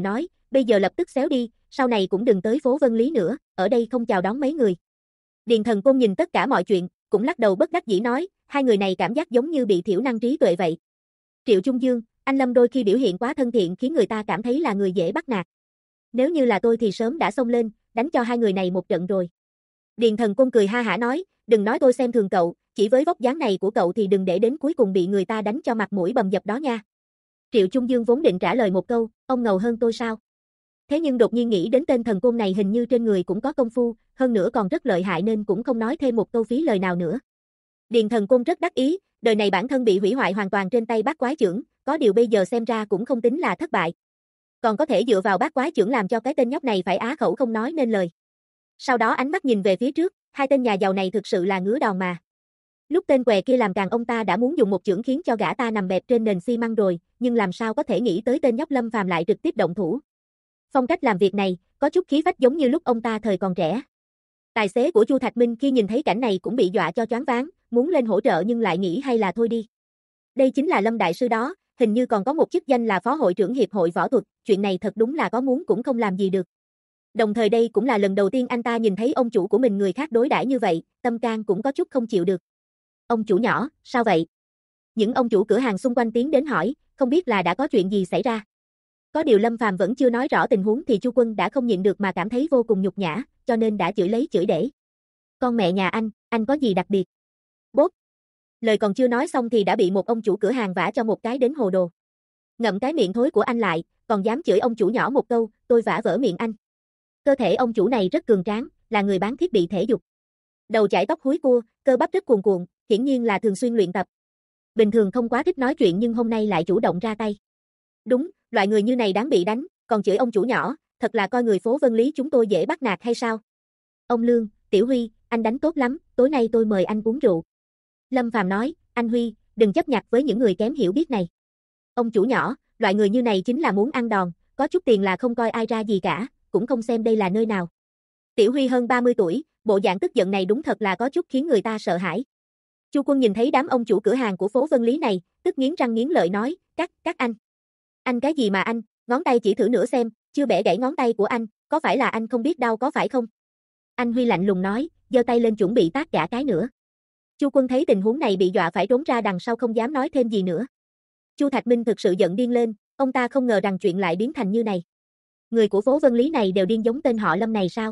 bây giờ lập tức xéo đi, sau này cũng đừng tới phố Vân Lý nữa, ở đây không chào đón mấy người. Điền Thần Côn nhìn tất cả mọi chuyện, cũng lắc đầu bất đắc dĩ nói, hai người này cảm giác giống như bị thiểu năng trí tuệ vậy. Triệu Trung Dương, anh Lâm đôi khi biểu hiện quá thân thiện khiến người ta cảm thấy là người dễ bắt nạt. Nếu như là tôi thì sớm đã xông lên, đánh cho hai người này một trận rồi. Điền Thần Côn cười ha hả nói, đừng nói tôi xem thường cậu, chỉ với vóc dáng này của cậu thì đừng để đến cuối cùng bị người ta đánh cho mặt mũi bầm dập đó nha. Triệu Trung Dương vốn định trả lời một câu, ông ngầu hơn tôi sao? Thế nhưng đột nhiên nghĩ đến tên thần côn này hình như trên người cũng có công phu, hơn nữa còn rất lợi hại nên cũng không nói thêm một câu phí lời nào nữa. Điền Thần Côn rất đắc ý, đời này bản thân bị hủy hoại hoàn toàn trên tay Bát Quái Chưởng, có điều bây giờ xem ra cũng không tính là thất bại. Còn có thể dựa vào Bát Quái Chưởng làm cho cái tên nhóc này phải á khẩu không nói nên lời. Sau đó ánh mắt nhìn về phía trước, hai tên nhà giàu này thực sự là ngứa đòn mà. Lúc tên què kia làm càng ông ta đã muốn dùng một chưởng khiến cho gã ta nằm bẹp trên nền xi măng rồi, nhưng làm sao có thể nghĩ tới tên nhóc Lâm Phàm lại trực tiếp động thủ. Phong cách làm việc này, có chút khí phách giống như lúc ông ta thời còn trẻ. Tài xế của Chu Thạch Minh khi nhìn thấy cảnh này cũng bị dọa cho choáng váng, muốn lên hỗ trợ nhưng lại nghĩ hay là thôi đi. Đây chính là Lâm Đại Sư đó, hình như còn có một chức danh là Phó Hội trưởng Hiệp hội Võ thuật, chuyện này thật đúng là có muốn cũng không làm gì được. Đồng thời đây cũng là lần đầu tiên anh ta nhìn thấy ông chủ của mình người khác đối đãi như vậy, tâm can cũng có chút không chịu được. Ông chủ nhỏ, sao vậy? Những ông chủ cửa hàng xung quanh tiến đến hỏi, không biết là đã có chuyện gì xảy ra. Có điều Lâm Phàm vẫn chưa nói rõ tình huống thì Chu Quân đã không nhịn được mà cảm thấy vô cùng nhục nhã, cho nên đã chửi lấy chửi để. Con mẹ nhà anh có gì đặc biệt? Bốp. Lời còn chưa nói xong thì đã bị một ông chủ cửa hàng vả cho một cái đến hồ đồ. Ngậm cái miệng thối của anh lại, còn dám chửi ông chủ nhỏ một câu, tôi vả vỡ miệng anh. Cơ thể ông chủ này rất cường tráng, là người bán thiết bị thể dục. Đầu chải tóc húi cua, cơ bắp rất cuồn cuộn, hiển nhiên là thường xuyên luyện tập. Bình thường không quá thích nói chuyện nhưng hôm nay lại chủ động ra tay. Đúng, loại người như này đáng bị đánh, còn chửi ông chủ nhỏ, thật là coi người phố Vân Lý chúng tôi dễ bắt nạt hay sao? Ông Lương, Tiểu Huy, anh đánh tốt lắm, tối nay tôi mời anh uống rượu. Lâm Phàm nói, anh Huy, đừng chấp nhặt với những người kém hiểu biết này. Ông chủ nhỏ, loại người như này chính là muốn ăn đòn, có chút tiền là không coi ai ra gì cả, cũng không xem đây là nơi nào. Tiểu Huy hơn 30 tuổi, bộ dạng tức giận này đúng thật là có chút khiến người ta sợ hãi. Chu Quân nhìn thấy đám ông chủ cửa hàng của phố Vân Lý này, tức nghiến răng nghiến lợi nói, các anh. Anh cái gì mà anh, ngón tay chỉ thử nữa xem, chưa bẻ gãy ngón tay của anh, có phải là anh không biết đau có phải không? Anh Huy lạnh lùng nói, giơ tay lên chuẩn bị tát gã cái nữa. Chu Quân thấy tình huống này bị dọa phải trốn ra đằng sau không dám nói thêm gì nữa. Chu Thạch Minh thực sự giận điên lên, ông ta không ngờ rằng chuyện lại biến thành như này. Người của phố Vân Lý này đều điên giống tên họ Lâm này sao?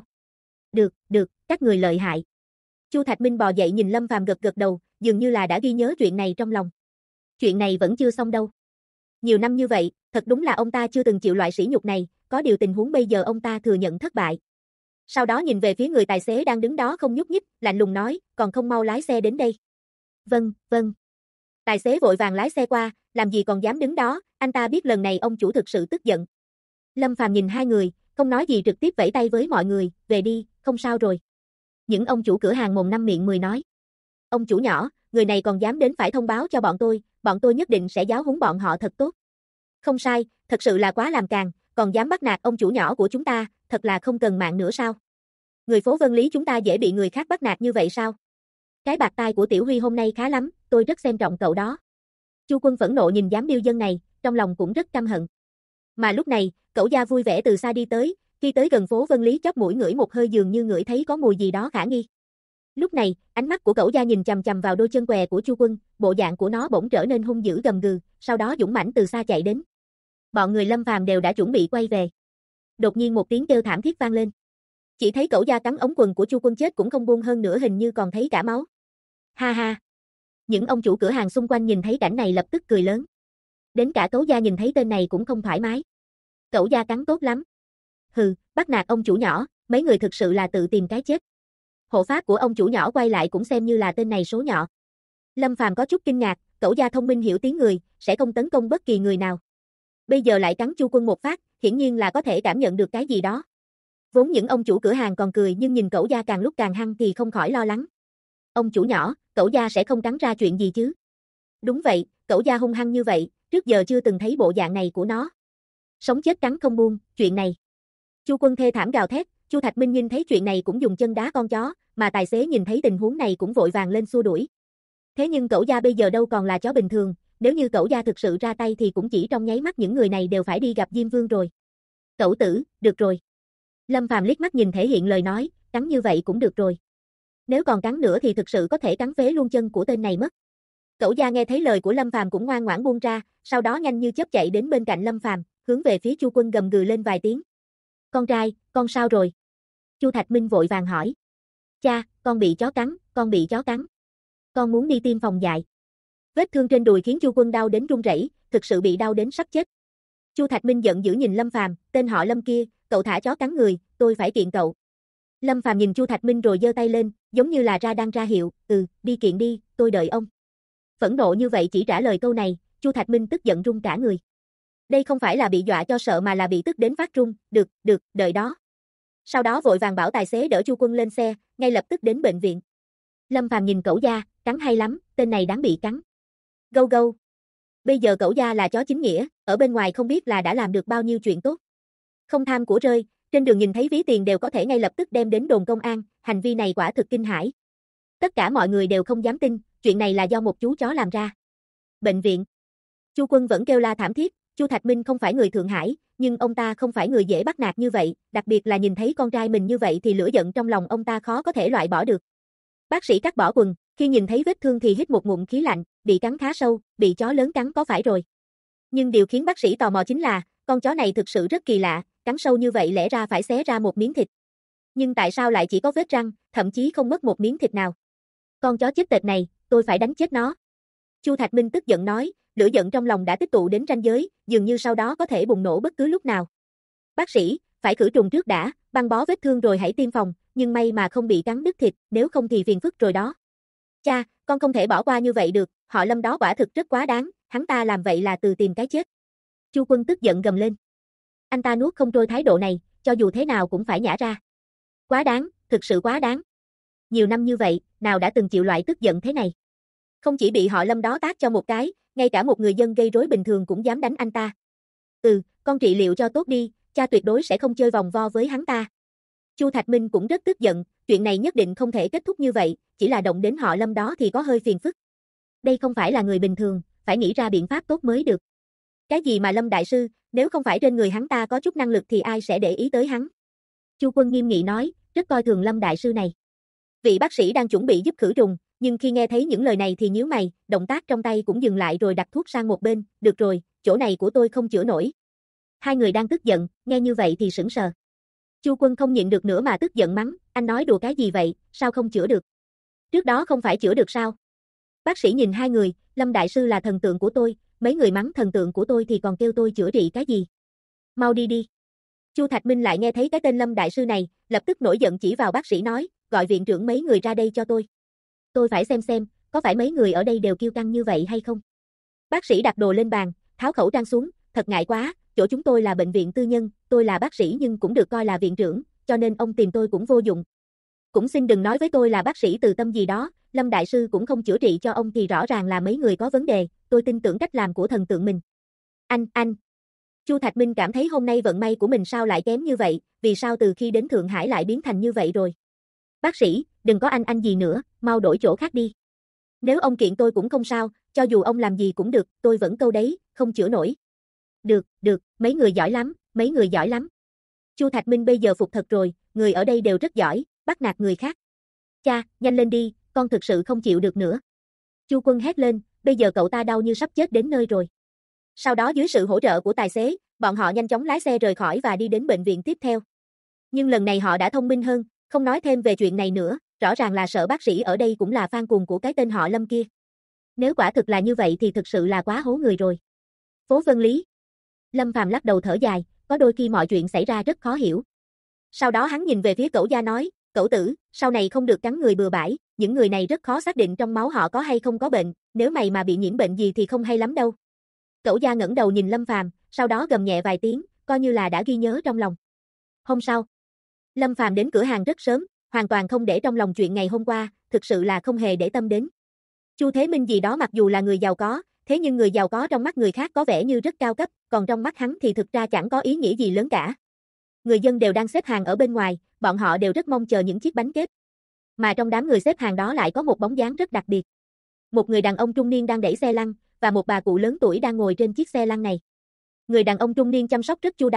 Được, các người lợi hại. Chu Thạch Minh bò dậy nhìn Lâm Phàm gật gật đầu, dường như là đã ghi nhớ chuyện này trong lòng. Chuyện này vẫn chưa xong đâu. Nhiều năm như vậy, thật đúng là ông ta chưa từng chịu loại sỉ nhục này, có điều tình huống bây giờ ông ta thừa nhận thất bại. Sau đó nhìn về phía người tài xế đang đứng đó không nhúc nhích, lạnh lùng nói, còn không mau lái xe đến đây. Vâng. Tài xế vội vàng lái xe qua, làm gì còn dám đứng đó, anh ta biết lần này ông chủ thực sự tức giận. Lâm Phàm nhìn hai người, không nói gì trực tiếp vẫy tay với mọi người, về đi, không sao rồi. Những ông chủ cửa hàng mồm năm miệng 10 nói. Ông chủ nhỏ, người này còn dám đến phải thông báo cho bọn tôi nhất định sẽ giáo huấn bọn họ thật tốt. Không sai, thật sự là quá làm càn, còn dám bắt nạt ông chủ nhỏ của chúng ta, thật là không cần mạng nữa sao? Người phố Vân Lý chúng ta dễ bị người khác bắt nạt như vậy sao? Cái bạc tai của Tiểu Huy hôm nay khá lắm, tôi rất xem trọng cậu đó. Chu Quân phẫn nộ nhìn đám điêu dân này, trong lòng cũng rất căm hận. Mà lúc này, Cẩu Gia vui vẻ từ xa đi tới, khi tới gần phố Vân Lý chóp mũi ngửi một hơi dường như ngửi thấy có mùi gì đó khả nghi. Lúc này, ánh mắt của Cẩu Gia nhìn chằm chằm vào đôi chân què của Chu Quân, bộ dạng của nó bỗng trở nên hung dữ gầm gừ, sau đó dũng mãnh từ xa chạy đến. Bọn người Lâm Phàm đều đã chuẩn bị quay về. Đột nhiên một tiếng kêu thảm thiết vang lên. Chỉ thấy Cẩu Gia cắn ống quần của Chu Quân chết cũng không buông, hơn nữa hình như còn thấy cả máu. Ha ha. Những ông chủ cửa hàng xung quanh nhìn thấy cảnh này lập tức cười lớn. Đến cả Cẩu Gia nhìn thấy tên này cũng không thoải mái. Cẩu Gia cắn tốt lắm. Hừ, bắt nạt ông chủ nhỏ, mấy người thực sự là tự tìm cái chết. Hộ pháp của ông chủ nhỏ quay lại cũng xem như là tên này số nhọ. Lâm Phàm có chút kinh ngạc, Cẩu Gia thông minh hiểu tiếng người, sẽ không tấn công bất kỳ người nào. Bây giờ lại cắn Chu Quân một phát, hiển nhiên là có thể cảm nhận được cái gì đó. Vốn những ông chủ cửa hàng còn cười nhưng nhìn Cẩu Gia càng lúc càng hăng thì không khỏi lo lắng. Ông chủ nhỏ, Cẩu Gia sẽ không cắn ra chuyện gì chứ? Đúng vậy, Cẩu Gia hung hăng như vậy, trước giờ chưa từng thấy bộ dạng này của nó. Sống chết cắn không buông, chuyện này. Chu Quân thê thảm gào thét, Chu Thạch Minh nhìn thấy chuyện này cũng dùng chân đá con chó, mà tài xế nhìn thấy tình huống này cũng vội vàng lên xua đuổi. Thế nhưng Cẩu Gia bây giờ đâu còn là chó bình thường, nếu như Cẩu Gia thực sự ra tay thì cũng chỉ trong nháy mắt những người này đều phải đi gặp Diêm Vương rồi. Cẩu tử, được rồi. Lâm Phàm liếc mắt nhìn thể hiện lời nói, cắn như vậy cũng được rồi. Nếu còn cắn nữa thì thực sự có thể cắn phế luôn chân của tên này mất. Cẩu gia nghe thấy lời của Lâm Phàm cũng ngoan ngoãn buông ra, sau đó nhanh như chớp chạy đến bên cạnh Lâm Phàm, hướng về phía Chu Quân gầm gừ lên vài tiếng. Con trai, con sao rồi? Chu Thạch Minh vội vàng hỏi. Cha, con bị chó cắn, con bị chó cắn. Con muốn đi tiêm phòng dại. Vết thương trên đùi khiến Chu Quân đau đến run rẩy, thực sự bị đau đến sắp chết. Chu Thạch Minh giận dữ nhìn Lâm Phàm, tên họ Lâm kia, cậu thả chó cắn người, tôi phải kiện cậu. Lâm Phàm nhìn Chu Thạch Minh rồi giơ tay lên, giống như là đang ra hiệu, đi kiện đi, tôi đợi ông. Phẫn nộ như vậy chỉ trả lời câu này, Chu Thạch Minh tức giận run cả người. Đây không phải là bị dọa cho sợ mà là bị tức đến phát run, được, đợi đó. Sau đó vội vàng bảo tài xế đỡ Chu Quân lên xe, ngay lập tức đến bệnh viện. Lâm Phàm nhìn Cẩu gia, cắn hay lắm, tên này đáng bị cắn. Gâu gâu. Bây giờ Cẩu gia là chó chính nghĩa, ở bên ngoài không biết là đã làm được bao nhiêu chuyện tốt. Không tham của rơi, trên đường nhìn thấy ví tiền đều có thể ngay lập tức đem đến đồn công an, hành vi này quả thực kinh hãi. Tất cả mọi người đều không dám tin, chuyện này là do một chú chó làm ra. Bệnh viện. Chu Quân vẫn kêu la thảm thiết, Chu Thạch Minh không phải người Thượng Hải, nhưng ông ta không phải người dễ bắt nạt như vậy, đặc biệt là nhìn thấy con trai mình như vậy thì lửa giận trong lòng ông ta khó có thể loại bỏ được. Bác sĩ cắt bỏ quần, khi nhìn thấy vết thương thì hít một ngụm khí lạnh, bị cắn khá sâu, bị chó lớn cắn có phải rồi. Nhưng điều khiến bác sĩ tò mò chính là, con chó này thực sự rất kỳ lạ, cắn sâu như vậy lẽ ra phải xé ra một miếng thịt. Nhưng tại sao lại chỉ có vết răng, thậm chí không mất một miếng thịt nào? Con chó chết tiệt này, tôi phải đánh chết nó. Chu Thạch Minh tức giận nói, lửa giận trong lòng đã tích tụ đến ranh giới, dường như sau đó có thể bùng nổ bất cứ lúc nào. Bác sĩ, phải khử trùng trước đã, băng bó vết thương rồi hãy tiêm phòng, nhưng may mà không bị cắn đứt thịt, nếu không thì phiền phức rồi đó. Cha, con không thể bỏ qua như vậy được, họ Lâm đó quả thực rất quá đáng, hắn ta làm vậy là từ tìm cái chết. Chu Quân tức giận gầm lên. Anh ta nuốt không trôi thái độ này, cho dù thế nào cũng phải nhả ra. Quá đáng, thực sự quá đáng. Nhiều năm như vậy, nào đã từng chịu loại tức giận thế này. Không chỉ bị họ Lâm đó tát cho một cái, ngay cả một người dân gây rối bình thường cũng dám đánh anh ta. Con trị liệu cho tốt đi, cha tuyệt đối sẽ không chơi vòng vo với hắn ta. Chu Thạch Minh cũng rất tức giận, chuyện này nhất định không thể kết thúc như vậy, chỉ là động đến họ Lâm đó thì có hơi phiền phức. Đây không phải là người bình thường, phải nghĩ ra biện pháp tốt mới được. Cái gì mà Lâm đại sư, nếu không phải trên người hắn ta có chút năng lực thì ai sẽ để ý tới hắn? Chu Quân nghiêm nghị nói, rất coi thường Lâm đại sư này. Vị bác sĩ đang chuẩn bị giúp khử trùng, nhưng khi nghe thấy những lời này thì nhíu mày, động tác trong tay cũng dừng lại rồi đặt thuốc sang một bên, được rồi, chỗ này của tôi không chữa nổi. Hai người đang tức giận, nghe như vậy thì sững sờ. Chu Quân không nhịn được nữa mà tức giận mắng, anh nói đùa cái gì vậy, sao không chữa được? Trước đó không phải chữa được sao? Bác sĩ nhìn hai người, Lâm đại sư là thần tượng của tôi, mấy người mắng thần tượng của tôi thì còn kêu tôi chữa trị cái gì? Mau đi đi. Chu Thạch Minh lại nghe thấy cái tên Lâm đại sư này, lập tức nổi giận chỉ vào bác sĩ nói, gọi viện trưởng mấy người ra đây cho tôi. Tôi phải xem, có phải mấy người ở đây đều kiêu căng như vậy hay không? Bác sĩ đặt đồ lên bàn, tháo khẩu trang xuống, thật ngại quá, chỗ chúng tôi là bệnh viện tư nhân, tôi là bác sĩ nhưng cũng được coi là viện trưởng, cho nên ông tìm tôi cũng vô dụng. Cũng xin đừng nói với tôi là bác sĩ từ tâm gì đó, Lâm đại sư cũng không chữa trị cho ông thì rõ ràng là mấy người có vấn đề, tôi tin tưởng cách làm của thần tượng mình. Anh. Chu Thạch Minh cảm thấy hôm nay vận may của mình sao lại kém như vậy, vì sao từ khi đến Thượng Hải lại biến thành như vậy rồi? Bác sĩ, đừng có anh gì nữa, mau đổi chỗ khác đi. Nếu ông kiện tôi cũng không sao, cho dù ông làm gì cũng được, tôi vẫn câu đấy, không chữa nổi. Được, mấy người giỏi lắm, mấy người giỏi lắm. Chu Thạch Minh bây giờ phục thật rồi, người ở đây đều rất giỏi, bắt nạt người khác. Cha, nhanh lên đi, con thực sự không chịu được nữa. Chu Quân hét lên, bây giờ cậu ta đau như sắp chết đến nơi rồi. Sau đó dưới sự hỗ trợ của tài xế, bọn họ nhanh chóng lái xe rời khỏi và đi đến bệnh viện tiếp theo. Nhưng lần này họ đã thông minh hơn, không nói thêm về chuyện này nữa, rõ ràng là sợ bác sĩ ở đây cũng là fan cuồng của cái tên họ Lâm kia. Nếu quả thực là như vậy thì thực sự là quá hố người rồi. Phố Vân Lý. Lâm Phàm lắc đầu thở dài, có đôi khi mọi chuyện xảy ra rất khó hiểu. Sau đó hắn nhìn về phía Cẩu gia nói, Cẩu tử, sau này không được cắn người bừa bãi, những người này rất khó xác định trong máu họ có hay không có bệnh, nếu mày mà bị nhiễm bệnh gì thì không hay lắm đâu. Cẩu gia ngẩng đầu nhìn Lâm Phàm, sau đó gầm nhẹ vài tiếng, coi như là đã ghi nhớ trong lòng. Hôm sau, Lâm Phàm đến cửa hàng rất sớm, hoàn toàn không để trong lòng chuyện ngày hôm qua, thực sự là không hề để tâm đến. Chu Thế Minh gì đó mặc dù là người giàu có, thế nhưng người giàu có trong mắt người khác có vẻ như rất cao cấp, còn trong mắt hắn thì thực ra chẳng có ý nghĩa gì lớn cả. Người dân đều đang xếp hàng ở bên ngoài, bọn họ đều rất mong chờ những chiếc bánh kết. Mà trong đám người xếp hàng đó lại có một bóng dáng rất đặc biệt. Một người đàn ông trung niên đang đẩy xe lăn, và một bà cụ lớn tuổi đang ngồi trên chiếc xe lăn này. Người đàn ông trung niên chăm sóc rất chu đáo,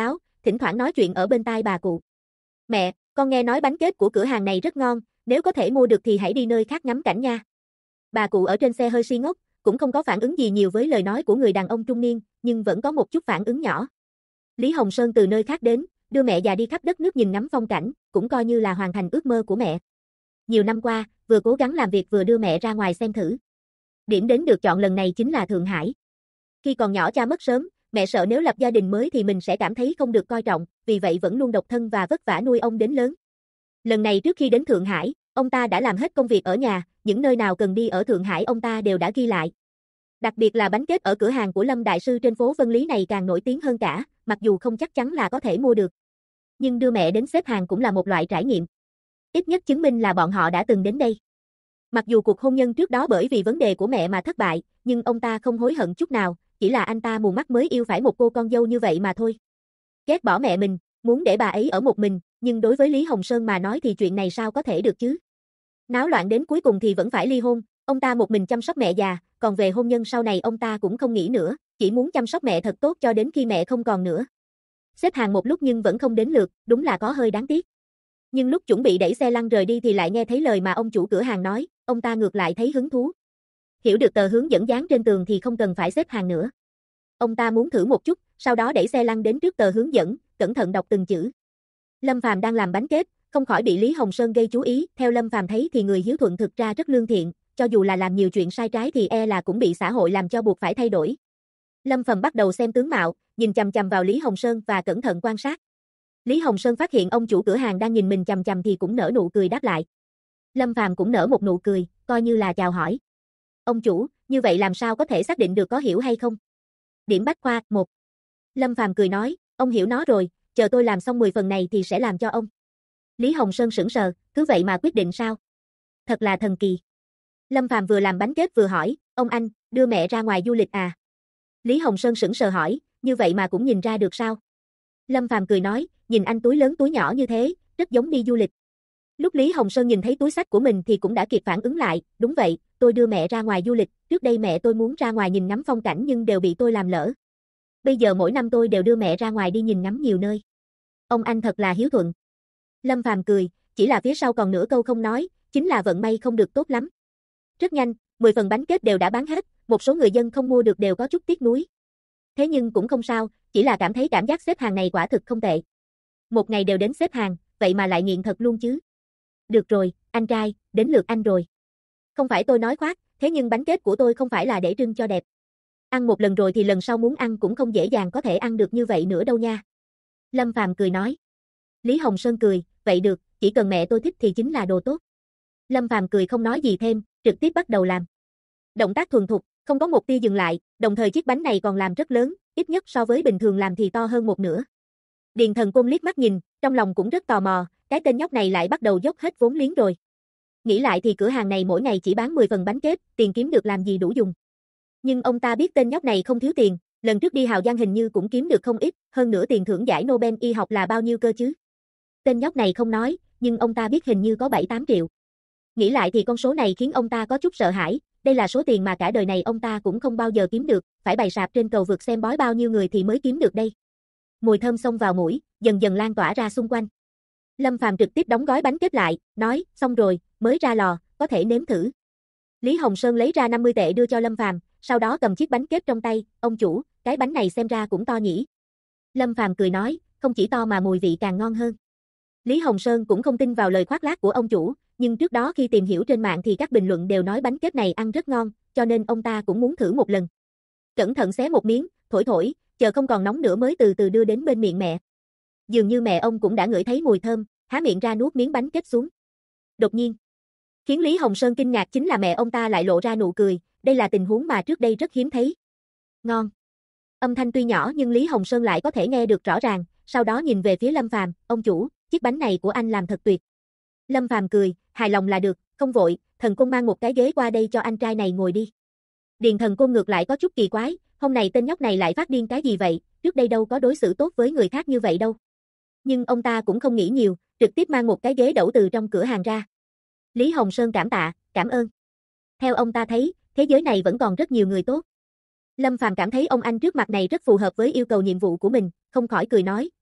thỉnh thoảng nói chuyện ở bên tai bà cụ. Mẹ, con nghe nói bánh kết của cửa hàng này rất ngon, nếu có thể mua được thì hãy đi nơi khác ngắm cảnh nha. Bà cụ ở trên xe hơi si ngốc, cũng không có phản ứng gì nhiều với lời nói của người đàn ông trung niên, nhưng vẫn có một chút phản ứng nhỏ. Lý Hồng Sơn từ nơi khác đến, đưa mẹ già đi khắp đất nước nhìn ngắm phong cảnh, cũng coi như là hoàn thành ước mơ của mẹ. Nhiều năm qua, vừa cố gắng làm việc vừa đưa mẹ ra ngoài xem thử. Điểm đến được chọn lần này chính là Thượng Hải. Khi còn nhỏ cha mất sớm, mẹ sợ nếu lập gia đình mới thì mình sẽ cảm thấy không được coi trọng, vì vậy vẫn luôn độc thân và vất vả nuôi ông đến lớn. Lần này trước khi đến Thượng Hải, ông ta đã làm hết công việc ở nhà, những nơi nào cần đi ở Thượng Hải ông ta đều đã ghi lại. Đặc biệt là bánh kết ở cửa hàng của Lâm Đại Sư trên phố Vân Lý này càng nổi tiếng hơn cả, mặc dù không chắc chắn là có thể mua được. Nhưng đưa mẹ đến xếp hàng cũng là một loại trải nghiệm. Ít nhất chứng minh là bọn họ đã từng đến đây. Mặc dù cuộc hôn nhân trước đó bởi vì vấn đề của mẹ mà thất bại, nhưng ông ta không hối hận chút nào, chỉ là anh ta mù mắt mới yêu phải một cô con dâu như vậy mà thôi. Ghét bỏ mẹ mình, muốn để bà ấy ở một mình, nhưng đối với Lý Hồng Sơn mà nói thì chuyện này sao có thể được chứ? Náo loạn đến cuối cùng thì vẫn phải ly hôn, ông ta một mình chăm sóc mẹ già, còn về hôn nhân sau này ông ta cũng không nghĩ nữa, chỉ muốn chăm sóc mẹ thật tốt cho đến khi mẹ không còn nữa. Xếp hàng một lúc nhưng vẫn không đến lượt, đúng là có hơi đáng tiếc. Nhưng lúc chuẩn bị đẩy xe lăn rời đi thì lại nghe thấy lời mà ông chủ cửa hàng nói, ông ta ngược lại thấy hứng thú. Hiểu được tờ hướng dẫn dán trên tường thì không cần phải xếp hàng nữa. Ông ta muốn thử một chút, sau đó đẩy xe lăn đến trước tờ hướng dẫn, cẩn thận đọc từng chữ. Lâm Phàm đang làm bánh kết, không khỏi bị Lý Hồng Sơn gây chú ý, theo Lâm Phàm thấy thì người hiếu thuận thực ra rất lương thiện, cho dù là làm nhiều chuyện sai trái thì là cũng bị xã hội làm cho buộc phải thay đổi. Lâm Phàm bắt đầu xem tướng mạo, nhìn chằm chằm vào Lý Hồng Sơn và cẩn thận quan sát. Lý Hồng Sơn phát hiện ông chủ cửa hàng đang nhìn mình chằm chằm thì cũng nở nụ cười đáp lại. Lâm Phàm cũng nở một nụ cười, coi như là chào hỏi. Ông chủ, như vậy làm sao có thể xác định được có hiểu hay không? Điểm bách khoa, 1. Lâm Phàm cười nói, ông hiểu nó rồi, chờ tôi làm xong 10 phần này thì sẽ làm cho ông. Lý Hồng Sơn sững sờ, cứ vậy mà quyết định sao? Thật là thần kỳ. Lâm Phàm vừa làm bánh kết vừa hỏi, ông anh, đưa mẹ ra ngoài du lịch à? Lý Hồng Sơn sững sờ hỏi, như vậy mà cũng nhìn ra được sao? Lâm Phàm cười nói, nhìn anh túi lớn túi nhỏ như thế, rất giống đi du lịch. Lúc Lý Hồng Sơn nhìn thấy túi xách của mình thì cũng đã kịp phản ứng lại, đúng vậy, tôi đưa mẹ ra ngoài du lịch, trước đây mẹ tôi muốn ra ngoài nhìn ngắm phong cảnh nhưng đều bị tôi làm lỡ. Bây giờ mỗi năm tôi đều đưa mẹ ra ngoài đi nhìn ngắm nhiều nơi. Ông anh thật là hiếu thuận. Lâm Phàm cười, chỉ là phía sau còn nửa câu không nói, chính là vận may không được tốt lắm. Rất nhanh, 10 phần bánh kết đều đã bán hết, một số người dân không mua được đều có chút tiếc nuối. Thế nhưng cũng không sao, chỉ là cảm thấy cảm giác xếp hàng này quả thực không tệ. Một ngày đều đến xếp hàng, vậy mà lại nghiện thật luôn chứ. Được rồi, anh trai, đến lượt anh rồi. Không phải tôi nói khoác, thế nhưng bánh kết của tôi không phải là để trưng cho đẹp. Ăn một lần rồi thì lần sau muốn ăn cũng không dễ dàng có thể ăn được như vậy nữa đâu nha. Lâm Phàm cười nói. Lý Hồng Sơn cười, vậy được, chỉ cần mẹ tôi thích thì chính là đồ tốt. Lâm Phàm cười không nói gì thêm, trực tiếp bắt đầu làm. Động tác thuần thục, không có một tia dừng lại, đồng thời chiếc bánh này còn làm rất lớn, ít nhất so với bình thường làm thì to hơn một nửa. Điền Thần Côn liếc mắt nhìn, trong lòng cũng rất tò mò, cái tên nhóc này lại bắt đầu dốc hết vốn liếng rồi. Nghĩ lại thì cửa hàng này mỗi ngày chỉ bán 10 phần bánh kết, tiền kiếm được làm gì đủ dùng. Nhưng ông ta biết tên nhóc này không thiếu tiền, lần trước đi Hào Giang hình như cũng kiếm được không ít, hơn nữa tiền thưởng giải Nobel y học là bao nhiêu cơ chứ. Tên nhóc này không nói, nhưng ông ta biết hình như có 7-8 triệu. Nghĩ lại thì con số này khiến ông ta có chút sợ hãi, đây là số tiền mà cả đời này ông ta cũng không bao giờ kiếm được, phải bày sạp trên cầu vượt xem bói bao nhiêu người thì mới kiếm được đây. Mùi thơm xông vào mũi, dần dần lan tỏa ra xung quanh. Lâm Phàm trực tiếp đóng gói bánh kết lại, nói, xong rồi, mới ra lò, có thể nếm thử. Lý Hồng Sơn lấy ra 50 tệ đưa cho Lâm Phàm, sau đó cầm chiếc bánh kết trong tay, ông chủ, cái bánh này xem ra cũng to nhỉ. Lâm Phàm cười nói, không chỉ to mà mùi vị càng ngon hơn. Lý Hồng Sơn cũng không tin vào lời khoác lác của ông chủ, nhưng trước đó khi tìm hiểu trên mạng thì các bình luận đều nói bánh kết này ăn rất ngon, cho nên ông ta cũng muốn thử một lần. Cẩn thận xé một miếng, thổi thổi, chờ không còn nóng nữa mới từ từ đưa đến bên miệng mẹ. Dường như mẹ ông cũng đã ngửi thấy mùi thơm, há miệng ra nuốt miếng bánh kết xuống. Đột nhiên, khiến Lý Hồng Sơn kinh ngạc chính là mẹ ông ta lại lộ ra nụ cười, đây là tình huống mà trước đây rất hiếm thấy. Ngon. Âm thanh tuy nhỏ nhưng Lý Hồng Sơn lại có thể nghe được rõ ràng, sau đó nhìn về phía Lâm Phàm, ông chủ, chiếc bánh này của anh làm thật tuyệt. Lâm Phàm cười, hài lòng là được, không vội, Thần Côn mang một cái ghế qua đây cho anh trai này ngồi đi. Điền Thần Côn ngược lại có chút kỳ quái, hôm nay tên nhóc này lại phát điên cái gì vậy, trước đây đâu có đối xử tốt với người khác như vậy đâu. Nhưng ông ta cũng không nghĩ nhiều, trực tiếp mang một cái ghế đẩu từ trong cửa hàng ra. Lý Hồng Sơn cảm tạ, cảm ơn. Theo ông ta thấy, thế giới này vẫn còn rất nhiều người tốt. Lâm Phàm cảm thấy ông anh trước mặt này rất phù hợp với yêu cầu nhiệm vụ của mình, không khỏi cười nói,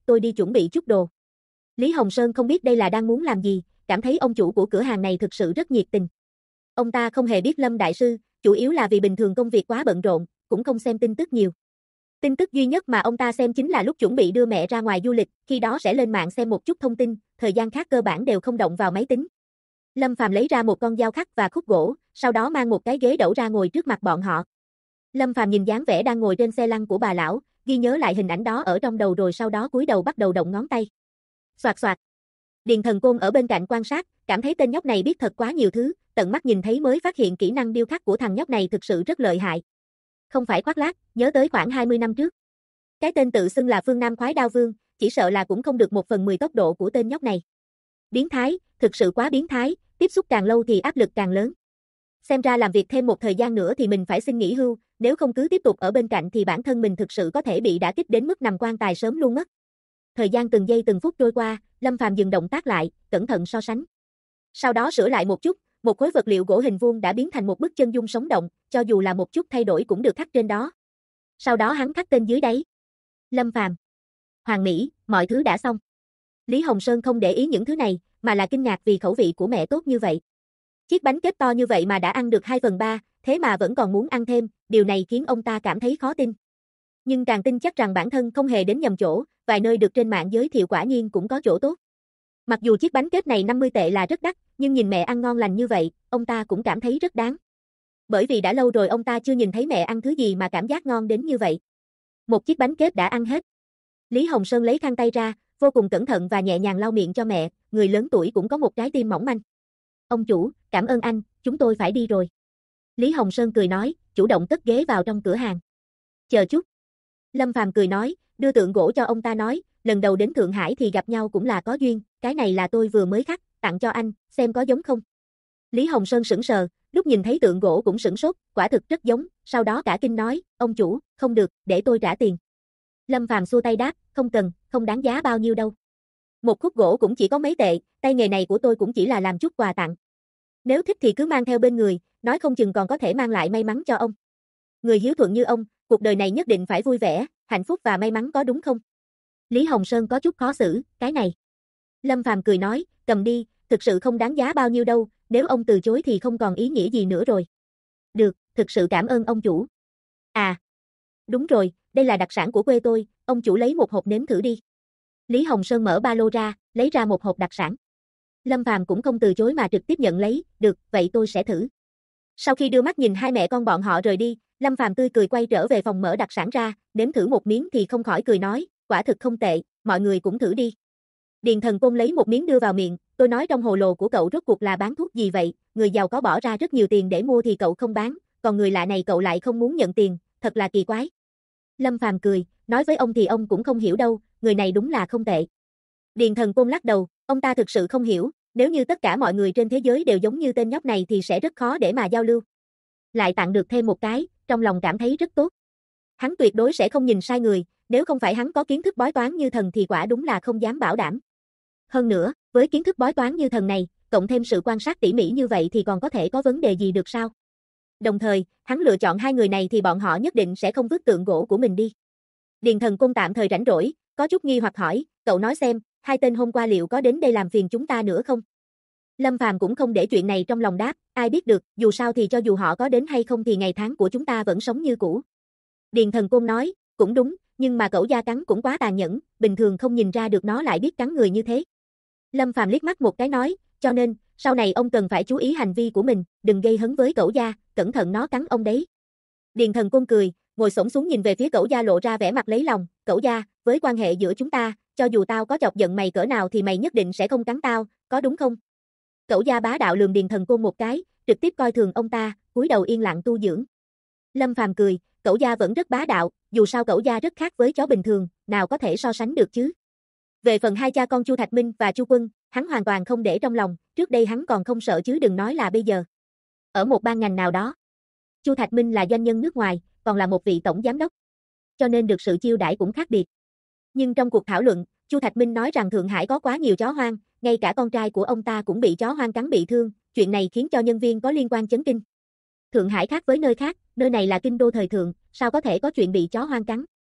tôi đi chuẩn bị chút đồ. Lý Hồng Sơn không biết đây là đang muốn làm gì, cảm thấy ông chủ của cửa hàng này thực sự rất nhiệt tình. Ông ta không hề biết Lâm Đại Sư, chủ yếu là vì bình thường công việc quá bận rộn, cũng không xem tin tức nhiều. Tin tức duy nhất mà ông ta xem chính là lúc chuẩn bị đưa mẹ ra ngoài du lịch, khi đó sẽ lên mạng xem một chút thông tin, thời gian khác cơ bản đều không động vào máy tính. Lâm Phàm lấy ra một con dao khắc và khúc gỗ, sau đó mang một cái ghế đẩu ra ngồi trước mặt bọn họ. Lâm Phàm nhìn dáng vẻ đang ngồi trên xe lăn của bà lão, ghi nhớ lại hình ảnh đó ở trong đầu rồi sau đó cúi đầu bắt đầu động ngón tay. Soạt soạt. Điền Thần Côn ở bên cạnh quan sát, cảm thấy tên nhóc này biết thật quá nhiều thứ, tận mắt nhìn thấy mới phát hiện kỹ năng điêu khắc của thằng nhóc này thực sự rất lợi hại. Không phải khoác lác, nhớ tới khoảng 20 năm trước. Cái tên tự xưng là Phương Nam Khoái Đao Vương, chỉ sợ là cũng không được 1/10 tốc độ của tên nhóc này. Biến thái, thực sự quá biến thái, tiếp xúc càng lâu thì áp lực càng lớn. Xem ra làm việc thêm một thời gian nữa thì mình phải xin nghỉ hưu, nếu không cứ tiếp tục ở bên cạnh thì bản thân mình thực sự có thể bị đả kích đến mức nằm quan tài sớm luôn mất. Thời gian từng giây từng phút trôi qua, Lâm Phàm dừng động tác lại, cẩn thận so sánh. Sau đó sửa lại một chút, một khối vật liệu gỗ hình vuông đã biến thành một bức chân dung sống động, cho dù là một chút thay đổi cũng được khắc trên đó. Sau đó hắn khắc tên dưới đáy. Lâm Phàm. Hoàn mỹ, mọi thứ đã xong. Lý Hồng Sơn không để ý những thứ này, mà là kinh ngạc vì khẩu vị của mẹ tốt như vậy. Chiếc bánh kết to như vậy mà đã ăn được 2/3, thế mà vẫn còn muốn ăn thêm, điều này khiến ông ta cảm thấy khó tin. Nhưng càng tin chắc rằng bản thân không hề đến nhầm chỗ, vài nơi được trên mạng giới thiệu quả nhiên cũng có chỗ tốt. Mặc dù chiếc bánh kết này 50 tệ là rất đắt, nhưng nhìn mẹ ăn ngon lành như vậy, ông ta cũng cảm thấy rất đáng. Bởi vì đã lâu rồi ông ta chưa nhìn thấy mẹ ăn thứ gì mà cảm giác ngon đến như vậy. Một chiếc bánh kết đã ăn hết. Lý Hồng Sơn lấy khăn tay ra, vô cùng cẩn thận và nhẹ nhàng lau miệng cho mẹ, người lớn tuổi cũng có một trái tim mỏng manh. Ông chủ, cảm ơn anh, chúng tôi phải đi rồi. Lý Hồng Sơn cười nói, chủ động cất ghế vào trong cửa hàng. Chờ chút. Lâm Phàm cười nói, đưa tượng gỗ cho ông ta nói, lần đầu đến Thượng Hải thì gặp nhau cũng là có duyên, cái này là tôi vừa mới khắc, tặng cho anh, xem có giống không. Lý Hồng Sơn sững sờ, lúc nhìn thấy tượng gỗ cũng sửng sốt, quả thực rất giống, sau đó cả kinh nói, ông chủ, không được, để tôi trả tiền. Lâm Phàm xua tay đáp, không cần, không đáng giá bao nhiêu đâu. Một khúc gỗ cũng chỉ có mấy tệ, tay nghề này của tôi cũng chỉ là làm chút quà tặng. Nếu thích thì cứ mang theo bên người, nói không chừng còn có thể mang lại may mắn cho ông. Người hiếu thuận như ông, cuộc đời này nhất định phải vui vẻ, hạnh phúc và may mắn có đúng không? Lý Hồng Sơn có chút khó xử, cái này. Lâm Phàm cười nói, cầm đi, thực sự không đáng giá bao nhiêu đâu, nếu ông từ chối thì không còn ý nghĩa gì nữa rồi. Được, thực sự cảm ơn ông chủ. À, đúng rồi, đây là đặc sản của quê tôi, ông chủ lấy một hộp nếm thử đi. Lý Hồng Sơn mở ba lô ra, lấy ra một hộp đặc sản. Lâm Phàm cũng không từ chối mà trực tiếp nhận lấy, được, vậy tôi sẽ thử. Sau khi đưa mắt nhìn hai mẹ con bọn họ rời đi, Lâm Phàm tươi cười quay trở về phòng mở đặc sản ra, nếm thử một miếng thì không khỏi cười nói, quả thực không tệ, mọi người cũng thử đi. Điền Thần Côn lấy một miếng đưa vào miệng, tôi nói trong hồ lô của cậu rốt cuộc là bán thuốc gì vậy, người giàu có bỏ ra rất nhiều tiền để mua thì cậu không bán, còn người lạ này cậu lại không muốn nhận tiền, thật là kỳ quái. Lâm Phàm cười, nói với ông thì ông cũng không hiểu đâu, người này đúng là không tệ. Điền Thần Côn lắc đầu, ông ta thực sự không hiểu, nếu như tất cả mọi người trên thế giới đều giống như tên nhóc này thì sẽ rất khó để mà giao lưu. Lại tặng được thêm một cái, trong lòng cảm thấy rất tốt. Hắn tuyệt đối sẽ không nhìn sai người, nếu không phải hắn có kiến thức bói toán như thần thì quả đúng là không dám bảo đảm. Hơn nữa, với kiến thức bói toán như thần này, cộng thêm sự quan sát tỉ mỉ như vậy thì còn có thể có vấn đề gì được sao? Đồng thời, hắn lựa chọn hai người này thì bọn họ nhất định sẽ không vứt tượng gỗ của mình đi. Điền Thần Côn tạm thời rảnh rỗi, có chút nghi hoặc hỏi, cậu nói xem, hai tên hôm qua liệu có đến đây làm phiền chúng ta nữa không? Lâm Phàm cũng không để chuyện này trong lòng đáp, ai biết được, dù sao thì cho dù họ có đến hay không thì ngày tháng của chúng ta vẫn sống như cũ. Điền Thần Côn nói, cũng đúng, nhưng mà cẩu da cắn cũng quá tàn nhẫn, bình thường không nhìn ra được nó lại biết cắn người như thế. Lâm Phàm liếc mắt một cái nói, cho nên, sau này ông cần phải chú ý hành vi của mình, đừng gây hấn với cẩu da, cẩn thận nó cắn ông đấy. Điền Thần Côn cười, ngồi xổm xuống nhìn về phía cẩu da lộ ra vẻ mặt lấy lòng, cẩu da, với quan hệ giữa chúng ta, cho dù tao có chọc giận mày cỡ nào thì mày nhất định sẽ không cắn tao, có đúng không? Cẩu da bá đạo lườm Điền Thần Côn một cái, trực tiếp coi thường ông ta, cúi đầu yên lặng tu dưỡng. Lâm Phàm cười, cẩu da vẫn rất bá đạo, dù sao cẩu da rất khác với chó bình thường, nào có thể so sánh được chứ. Về phần hai cha con Chu Thạch Minh và Chu Quân, hắn hoàn toàn không để trong lòng, trước đây hắn còn không sợ chứ đừng nói là bây giờ. Ở một ban ngành nào đó, Chu Thạch Minh là doanh nhân nước ngoài, còn là một vị tổng giám đốc, cho nên được sự chiêu đãi cũng khác biệt. Nhưng trong cuộc thảo luận, Chu Thạch Minh nói rằng Thượng Hải có quá nhiều chó hoang, ngay cả con trai của ông ta cũng bị chó hoang cắn bị thương, chuyện này khiến cho nhân viên có liên quan chấn kinh. Thượng Hải khác với nơi khác, nơi này là kinh đô thời thượng, sao có thể có chuyện bị chó hoang cắn?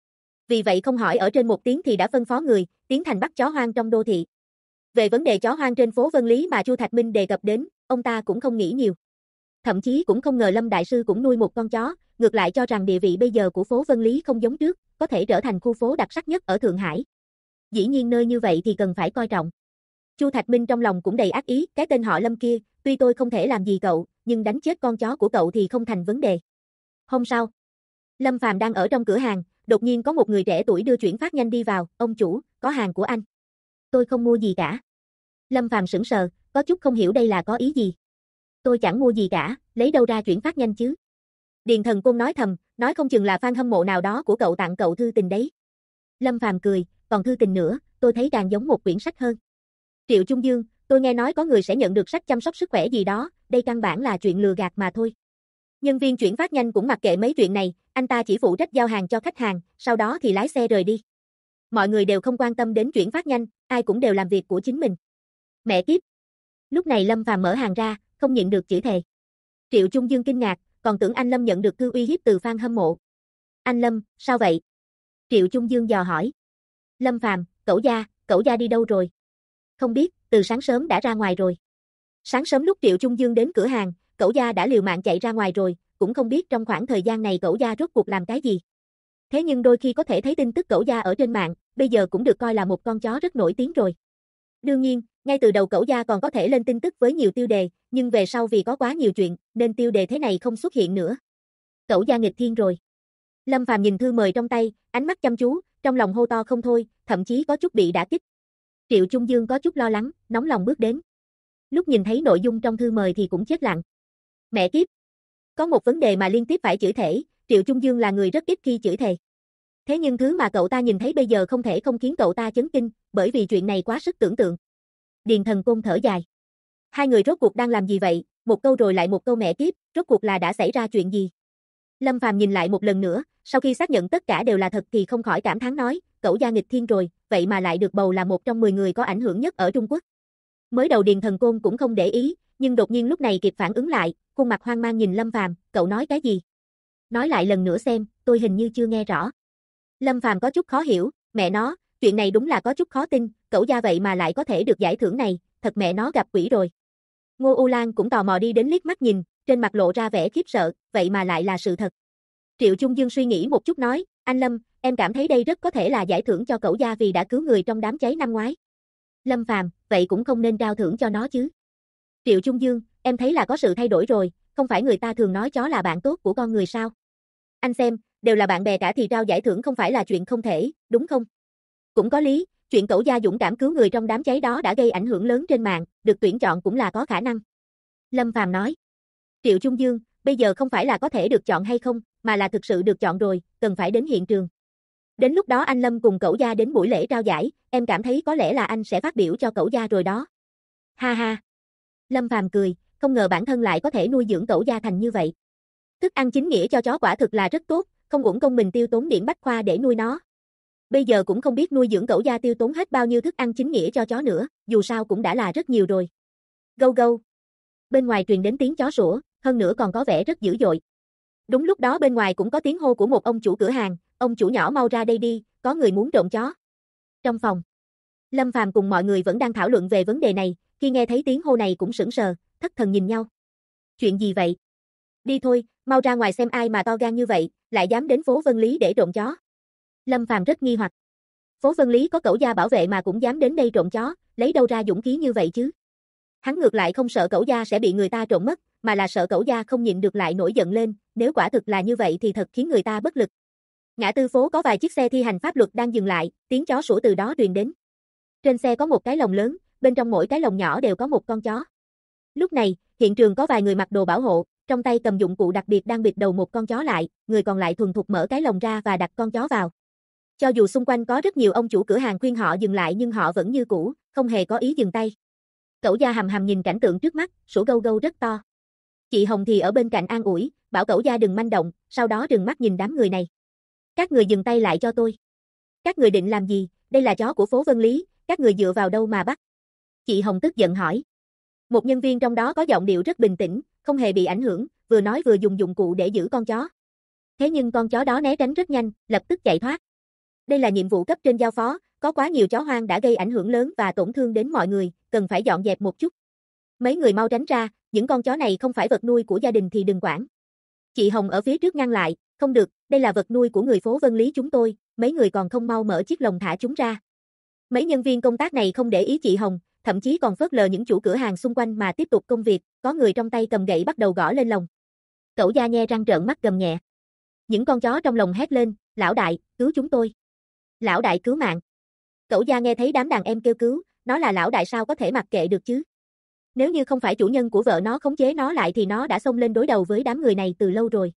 Vì vậy không hỏi ở trên một tiếng thì đã phân phó người, tiến thành bắt chó hoang trong đô thị. Về vấn đề chó hoang trên phố Vân Lý mà Chu Thạch Minh đề cập đến, ông ta cũng không nghĩ nhiều. Thậm chí cũng không ngờ Lâm Đại Sư cũng nuôi một con chó, ngược lại cho rằng địa vị bây giờ của phố Vân Lý không giống trước, có thể trở thành khu phố đặc sắc nhất ở Thượng Hải. Dĩ nhiên nơi như vậy thì cần phải coi trọng. Chu Thạch Minh trong lòng cũng đầy ác ý, cái tên họ Lâm kia, tuy tôi không thể làm gì cậu, nhưng đánh chết con chó của cậu thì không thành vấn đề. Hôm sau, Lâm Phàm đang ở trong cửa hàng, đột nhiên có một người trẻ tuổi đưa chuyển phát nhanh đi vào, ông chủ, có hàng của anh. Tôi không mua gì cả. Lâm Phàm sững sờ, có chút không hiểu đây là có ý gì. Tôi chẳng mua gì cả, lấy đâu ra chuyển phát nhanh chứ? Điền Thần Côn nói thầm, nói không chừng là fan hâm mộ nào đó của cậu tặng cậu thư tình đấy. Lâm Phàm cười, còn thư tình nữa, tôi thấy càng giống một quyển sách hơn. Triệu Trung Dương, tôi nghe nói có người sẽ nhận được sách chăm sóc sức khỏe gì đó, đây căn bản là chuyện lừa gạt mà thôi. Nhân viên chuyển phát nhanh cũng mặc kệ mấy chuyện này, anh ta chỉ phụ trách giao hàng cho khách hàng, sau đó thì lái xe rời đi. Mọi người đều không quan tâm đến chuyển phát nhanh, ai cũng đều làm việc của chính mình. Mẹ kiếp. Lúc này Lâm Phàm mở hàng ra, không nhịn được chửi thề. Triệu Trung Dương kinh ngạc, còn tưởng anh Lâm nhận được thư uy hiếp từ fan hâm mộ. Anh Lâm, sao vậy? Triệu Trung Dương dò hỏi. Lâm Phàm, cậu gia đi đâu rồi? Không biết, từ sáng sớm đã ra ngoài rồi. Sáng sớm lúc Triệu Trung Dương đến cửa hàng, cậu gia đã liều mạng chạy ra ngoài rồi, cũng không biết trong khoảng thời gian này cậu gia rốt cuộc làm cái gì. Thế nhưng đôi khi có thể thấy tin tức cậu gia ở trên mạng, bây giờ cũng được coi là một con chó rất nổi tiếng rồi. Đương nhiên, ngay từ đầu cậu gia còn có thể lên tin tức với nhiều tiêu đề, nhưng về sau vì có quá nhiều chuyện, nên tiêu đề thế này không xuất hiện nữa. Cậu gia nghịch thiên rồi. Lâm Phàm nhìn thư mời trong tay, ánh mắt chăm chú, trong lòng hô to không thôi, thậm chí có chút bị đả kích. Triệu Trung Dương có chút lo lắng, nóng lòng bước đến. Lúc nhìn thấy nội dung trong thư mời thì cũng chết lặng. Mẹ kiếp. Có một vấn đề mà liên tiếp phải chửi thề, Triệu Trung Dương là người rất ít khi chửi thề. Thế nhưng thứ mà cậu ta nhìn thấy bây giờ không thể không khiến cậu ta chấn kinh, bởi vì chuyện này quá sức tưởng tượng. Điền Thần Côn thở dài. Hai người rốt cuộc đang làm gì vậy, một câu rồi lại một câu mẹ kiếp, rốt cuộc là đã xảy ra chuyện gì? Lâm Phàm nhìn lại một lần nữa, sau khi xác nhận tất cả đều là thật thì không khỏi cảm thán nói, cậu gia nghịch thiên rồi, vậy mà lại được bầu là một trong 10 người có ảnh hưởng nhất ở Trung Quốc. Mới đầu Điền Thần Côn cũng không để ý, nhưng đột nhiên lúc này kịp phản ứng lại, khuôn mặt hoang mang nhìn Lâm Phàm, cậu nói cái gì? Nói lại lần nữa xem, tôi hình như chưa nghe rõ. Lâm Phàm có chút khó hiểu, mẹ nó, chuyện này đúng là có chút khó tin, cậu gia vậy mà lại có thể được giải thưởng này, thật mẹ nó gặp quỷ rồi. Ngô U Lan cũng tò mò đi đến liếc mắt nhìn, trên mặt lộ ra vẻ khiếp sợ, vậy mà lại là sự thật. Triệu Trung Dương suy nghĩ một chút nói, anh Lâm, em cảm thấy đây rất có thể là giải thưởng cho cậu gia vì đã cứu người trong đám cháy năm ngoái. Lâm Phàm, vậy cũng không nên trao thưởng cho nó chứ. Triệu Trung Dương, em thấy là có sự thay đổi rồi, không phải người ta thường nói chó là bạn tốt của con người sao? Anh xem, đều là bạn bè cả thì trao giải thưởng không phải là chuyện không thể, đúng không? Cũng có lý, chuyện cậu gia dũng cảm cứu người trong đám cháy đó đã gây ảnh hưởng lớn trên mạng, được tuyển chọn cũng là có khả năng. Lâm Phàm nói. Triệu Trung Dương, bây giờ không phải là có thể được chọn hay không, mà là thực sự được chọn rồi, cần phải đến hiện trường. Đến lúc đó anh Lâm cùng cậu gia đến buổi lễ trao giải, em cảm thấy có lẽ là anh sẽ phát biểu cho cậu gia rồi đó. Ha ha. Lâm Phàm cười, không ngờ bản thân lại có thể nuôi dưỡng cậu gia thành như vậy. Thức ăn chính nghĩa cho chó quả thực là rất tốt, không uổng công mình tiêu tốn điểm bách khoa để nuôi nó. Bây giờ cũng không biết nuôi dưỡng cậu gia tiêu tốn hết bao nhiêu thức ăn chính nghĩa cho chó nữa, dù sao cũng đã là rất nhiều rồi. Gâu gâu. Bên ngoài truyền đến tiếng chó sủa, hơn nữa còn có vẻ rất dữ dội. Đúng lúc đó bên ngoài cũng có tiếng hô của một ông chủ cửa hàng, ông chủ nhỏ mau ra đây đi, có người muốn trộm chó. Trong phòng, Lâm Phàm cùng mọi người vẫn đang thảo luận về vấn đề này, khi nghe thấy tiếng hô này cũng sững sờ, thất thần nhìn nhau. Chuyện gì vậy? Đi thôi, mau ra ngoài xem ai mà to gan như vậy, lại dám đến phố Vân Lý để trộm chó. Lâm Phàm rất nghi hoặc. Phố Vân Lý có cẩu gia bảo vệ mà cũng dám đến đây trộm chó, lấy đâu ra dũng khí như vậy chứ? Hắn ngược lại không sợ cẩu gia sẽ bị người ta trộm mất, mà là sợ cẩu gia không nhịn được lại nổi giận lên, nếu quả thực là như vậy thì thật khiến người ta bất lực. Ngã tư phố có vài chiếc xe thi hành pháp luật đang dừng lại, tiếng chó sủa từ đó truyền đến. Trên xe có một cái lồng lớn, bên trong mỗi cái lồng nhỏ đều có một con chó. Lúc này, hiện trường có vài người mặc đồ bảo hộ, trong tay cầm dụng cụ đặc biệt đang bịt đầu một con chó lại, người còn lại thuần thục mở cái lồng ra và đặt con chó vào. Cho dù xung quanh có rất nhiều ông chủ cửa hàng khuyên họ dừng lại nhưng họ vẫn như cũ, không hề có ý dừng tay. Cẩu gia hầm hầm nhìn cảnh tượng trước mắt, sủa gâu gâu rất to. Chị Hồng thì ở bên cạnh an ủi, bảo cẩu gia đừng manh động, sau đó trừng mắt nhìn đám người này. Các người dừng tay lại cho tôi. Các người định làm gì, đây là chó của phố Vân Lý, các người dựa vào đâu mà bắt? Chị Hồng tức giận hỏi. Một nhân viên trong đó có giọng điệu rất bình tĩnh, không hề bị ảnh hưởng, vừa nói vừa dùng dụng cụ để giữ con chó. Thế nhưng con chó đó né tránh rất nhanh, lập tức chạy thoát. Đây là nhiệm vụ cấp trên giao phó, có quá nhiều chó hoang đã gây ảnh hưởng lớn và tổn thương đến mọi người, cần phải dọn dẹp một chút. Mấy người mau tránh ra, những con chó này không phải vật nuôi của gia đình thì đừng quản. Chị Hồng ở phía trước ngăn lại, không được, đây là vật nuôi của người phố Vân Lý chúng tôi, mấy người còn không mau mở chiếc lồng thả chúng ra. Mấy nhân viên công tác này không để ý chị Hồng, thậm chí còn phớt lờ những chủ cửa hàng xung quanh mà tiếp tục công việc, có người trong tay cầm gậy bắt đầu gõ lên lồng. Cẩu Gia nhe răng trợn mắt gầm nhẹ. Những con chó trong lồng hét lên, lão đại, cứu chúng tôi. Lão đại cứu mạng. Cẩu Gia nghe thấy đám đàn em kêu cứu, nó là lão đại sao có thể mặc kệ được chứ. Nếu như không phải chủ nhân của vợ nó khống chế nó lại thì nó đã xông lên đối đầu với đám người này từ lâu rồi.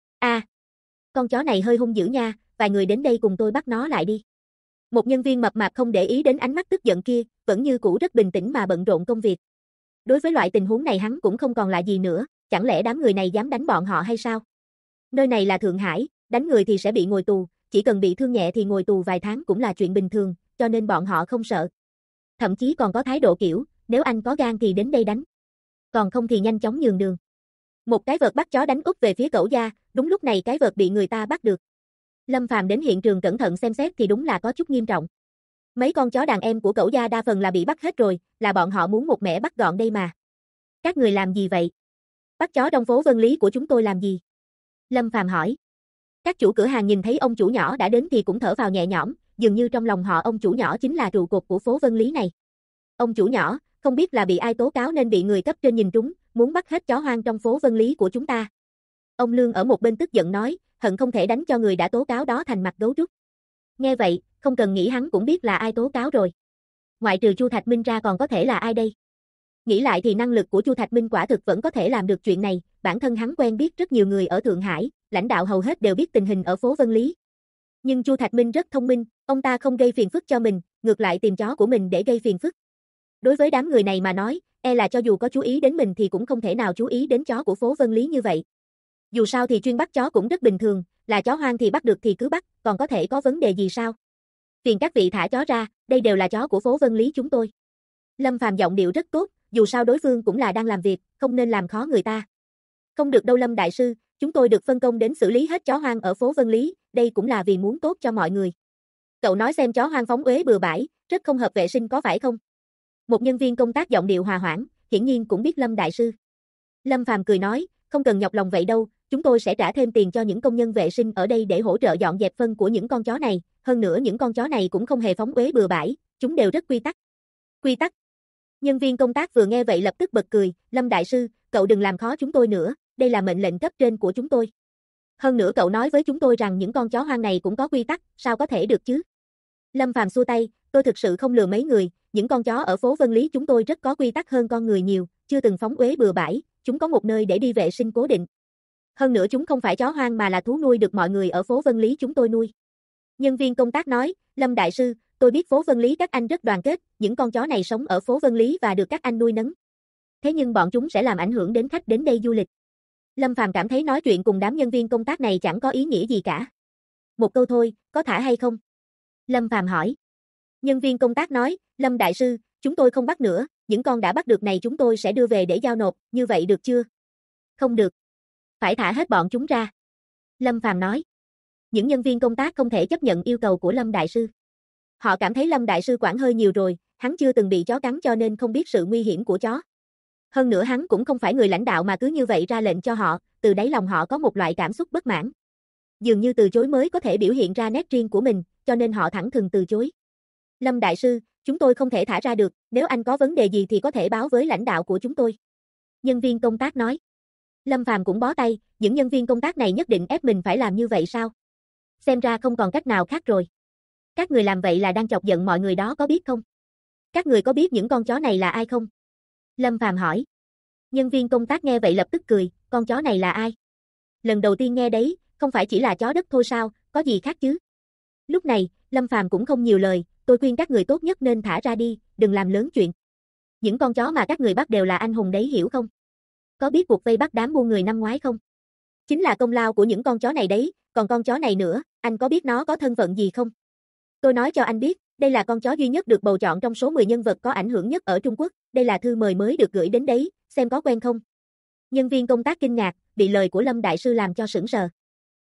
Con chó này hơi hung dữ nha, vài người đến đây cùng tôi bắt nó lại đi. Một nhân viên mập mạp không để ý đến ánh mắt tức giận kia, vẫn như cũ rất bình tĩnh mà bận rộn công việc. Đối với loại tình huống này hắn cũng không còn là gì nữa, chẳng lẽ đám người này dám đánh bọn họ hay sao? Nơi này là Thượng Hải, đánh người thì sẽ bị ngồi tù, chỉ cần bị thương nhẹ thì ngồi tù vài tháng cũng là chuyện bình thường, cho nên bọn họ không sợ. Thậm chí còn có thái độ kiểu, nếu anh có gan thì đến đây đánh. Còn không thì nhanh chóng nhường đường. Một cái vợt bắt chó đánh úp về phía Cẩu Gia, đúng lúc này cái vợt bị người ta bắt được. Lâm Phàm đến hiện trường cẩn thận xem xét thì đúng là có chút nghiêm trọng. Mấy con chó đàn em của Cẩu Gia đa phần là bị bắt hết rồi, là bọn họ muốn một mẻ bắt gọn đây mà. Các người làm gì vậy? Bắt chó trong phố Vân Lý của chúng tôi làm gì? Lâm Phàm hỏi. Các chủ cửa hàng nhìn thấy ông chủ nhỏ đã đến thì cũng thở vào nhẹ nhõm, dường như trong lòng họ ông chủ nhỏ chính là trụ cột của phố Vân Lý này. Ông chủ nhỏ, không biết là bị ai tố cáo nên bị người cấp trên nhìn trúng, muốn bắt hết chó hoang trong phố Vân Lý của chúng ta. Ông Lương ở một bên tức giận nói, hận không thể đánh cho người đã tố cáo đó thành mặt gấu trúc. Nghe vậy, không cần nghĩ hắn cũng biết là ai tố cáo rồi. Ngoại trừ Chu Thạch Minh ra còn có thể là ai đây? Nghĩ lại thì năng lực của Chu Thạch Minh quả thực vẫn có thể làm được chuyện này, bản thân hắn quen biết rất nhiều người ở Thượng Hải, lãnh đạo hầu hết đều biết tình hình ở phố Vân Lý. Nhưng Chu Thạch Minh rất thông minh, ông ta không gây phiền phức cho mình, ngược lại tìm chó của mình để gây phiền phức. Đối với đám người này mà nói, là cho dù có chú ý đến mình thì cũng không thể nào chú ý đến chó của phố Vân Lý như vậy. Dù sao thì chuyên bắt chó cũng rất bình thường, là chó hoang thì bắt được thì cứ bắt, còn có thể có vấn đề gì sao? Phiền các vị thả chó ra, đây đều là chó của phố Vân Lý chúng tôi. Lâm Phàm giọng điệu rất tốt, dù sao đối phương cũng là đang làm việc, không nên làm khó người ta. Không được đâu Lâm đại sư, chúng tôi được phân công đến xử lý hết chó hoang ở phố Vân Lý, đây cũng là vì muốn tốt cho mọi người. Cậu nói xem chó hoang phóng uế bừa bãi, rất không hợp vệ sinh có phải không? Một nhân viên công tác giọng điệu hòa hoãn, hiển nhiên cũng biết Lâm đại sư. Lâm Phàm cười nói, không cần nhọc lòng vậy đâu, chúng tôi sẽ trả thêm tiền cho những công nhân vệ sinh ở đây để hỗ trợ dọn dẹp phân của những con chó này, hơn nữa những con chó này cũng không hề phóng uế bừa bãi, chúng đều rất quy tắc. Quy tắc? Nhân viên công tác vừa nghe vậy lập tức bật cười, Lâm đại sư, cậu đừng làm khó chúng tôi nữa, đây là mệnh lệnh cấp trên của chúng tôi. Hơn nữa cậu nói với chúng tôi rằng những con chó hoang này cũng có quy tắc, sao có thể được chứ? Lâm Phàm xua tay, tôi thực sự không lừa mấy người, những con chó ở phố Vân Lý chúng tôi rất có quy tắc hơn con người nhiều, chưa từng phóng uế bừa bãi, chúng có một nơi để đi vệ sinh cố định. Hơn nữa chúng không phải chó hoang mà là thú nuôi được mọi người ở phố Vân Lý chúng tôi nuôi. Nhân viên công tác nói, Lâm đại sư, tôi biết phố Vân Lý các anh rất đoàn kết, những con chó này sống ở phố Vân Lý và được các anh nuôi nấng. Thế nhưng bọn chúng sẽ làm ảnh hưởng đến khách đến đây du lịch. Lâm Phàm cảm thấy nói chuyện cùng đám nhân viên công tác này chẳng có ý nghĩa gì cả. Một câu thôi, có thả hay không? Lâm Phàm hỏi. Nhân viên công tác nói, Lâm đại sư, chúng tôi không bắt nữa, những con đã bắt được này chúng tôi sẽ đưa về để giao nộp, như vậy được chưa? Không được. Phải thả hết bọn chúng ra. Lâm Phàm nói. Những nhân viên công tác không thể chấp nhận yêu cầu của Lâm đại sư. Họ cảm thấy Lâm đại sư quản hơi nhiều rồi, hắn chưa từng bị chó cắn cho nên không biết sự nguy hiểm của chó. Hơn nữa hắn cũng không phải người lãnh đạo mà cứ như vậy ra lệnh cho họ, từ đáy lòng họ có một loại cảm xúc bất mãn. Dường như từ chối mới có thể biểu hiện ra nét riêng của mình, cho nên họ thẳng thừng từ chối. Lâm đại sư, chúng tôi không thể thả ra được, nếu anh có vấn đề gì thì có thể báo với lãnh đạo của chúng tôi. Nhân viên công tác nói. Lâm Phàm cũng bó tay, những nhân viên công tác này nhất định ép mình phải làm như vậy sao? Xem ra không còn cách nào khác rồi. Các người làm vậy là đang chọc giận mọi người đó có biết không? Các người có biết những con chó này là ai không? Lâm Phàm hỏi. Nhân viên công tác nghe vậy lập tức cười, con chó này là ai? Lần đầu tiên nghe đấy, không phải chỉ là chó đất thôi sao, có gì khác chứ? Lúc này, Lâm Phàm cũng không nhiều lời, tôi khuyên các người tốt nhất nên thả ra đi, đừng làm lớn chuyện. Những con chó mà các người bắt đều là anh hùng đấy hiểu không? Có biết cuộc vây bắt đám buôn người năm ngoái không? Chính là công lao của những con chó này đấy, còn con chó này nữa, anh có biết nó có thân phận gì không? Tôi nói cho anh biết, đây là con chó duy nhất được bầu chọn trong số 10 nhân vật có ảnh hưởng nhất ở Trung Quốc, đây là thư mời mới được gửi đến đấy, xem có quen không? Nhân viên công tác kinh ngạc, bị lời của Lâm đại sư làm cho sững sờ.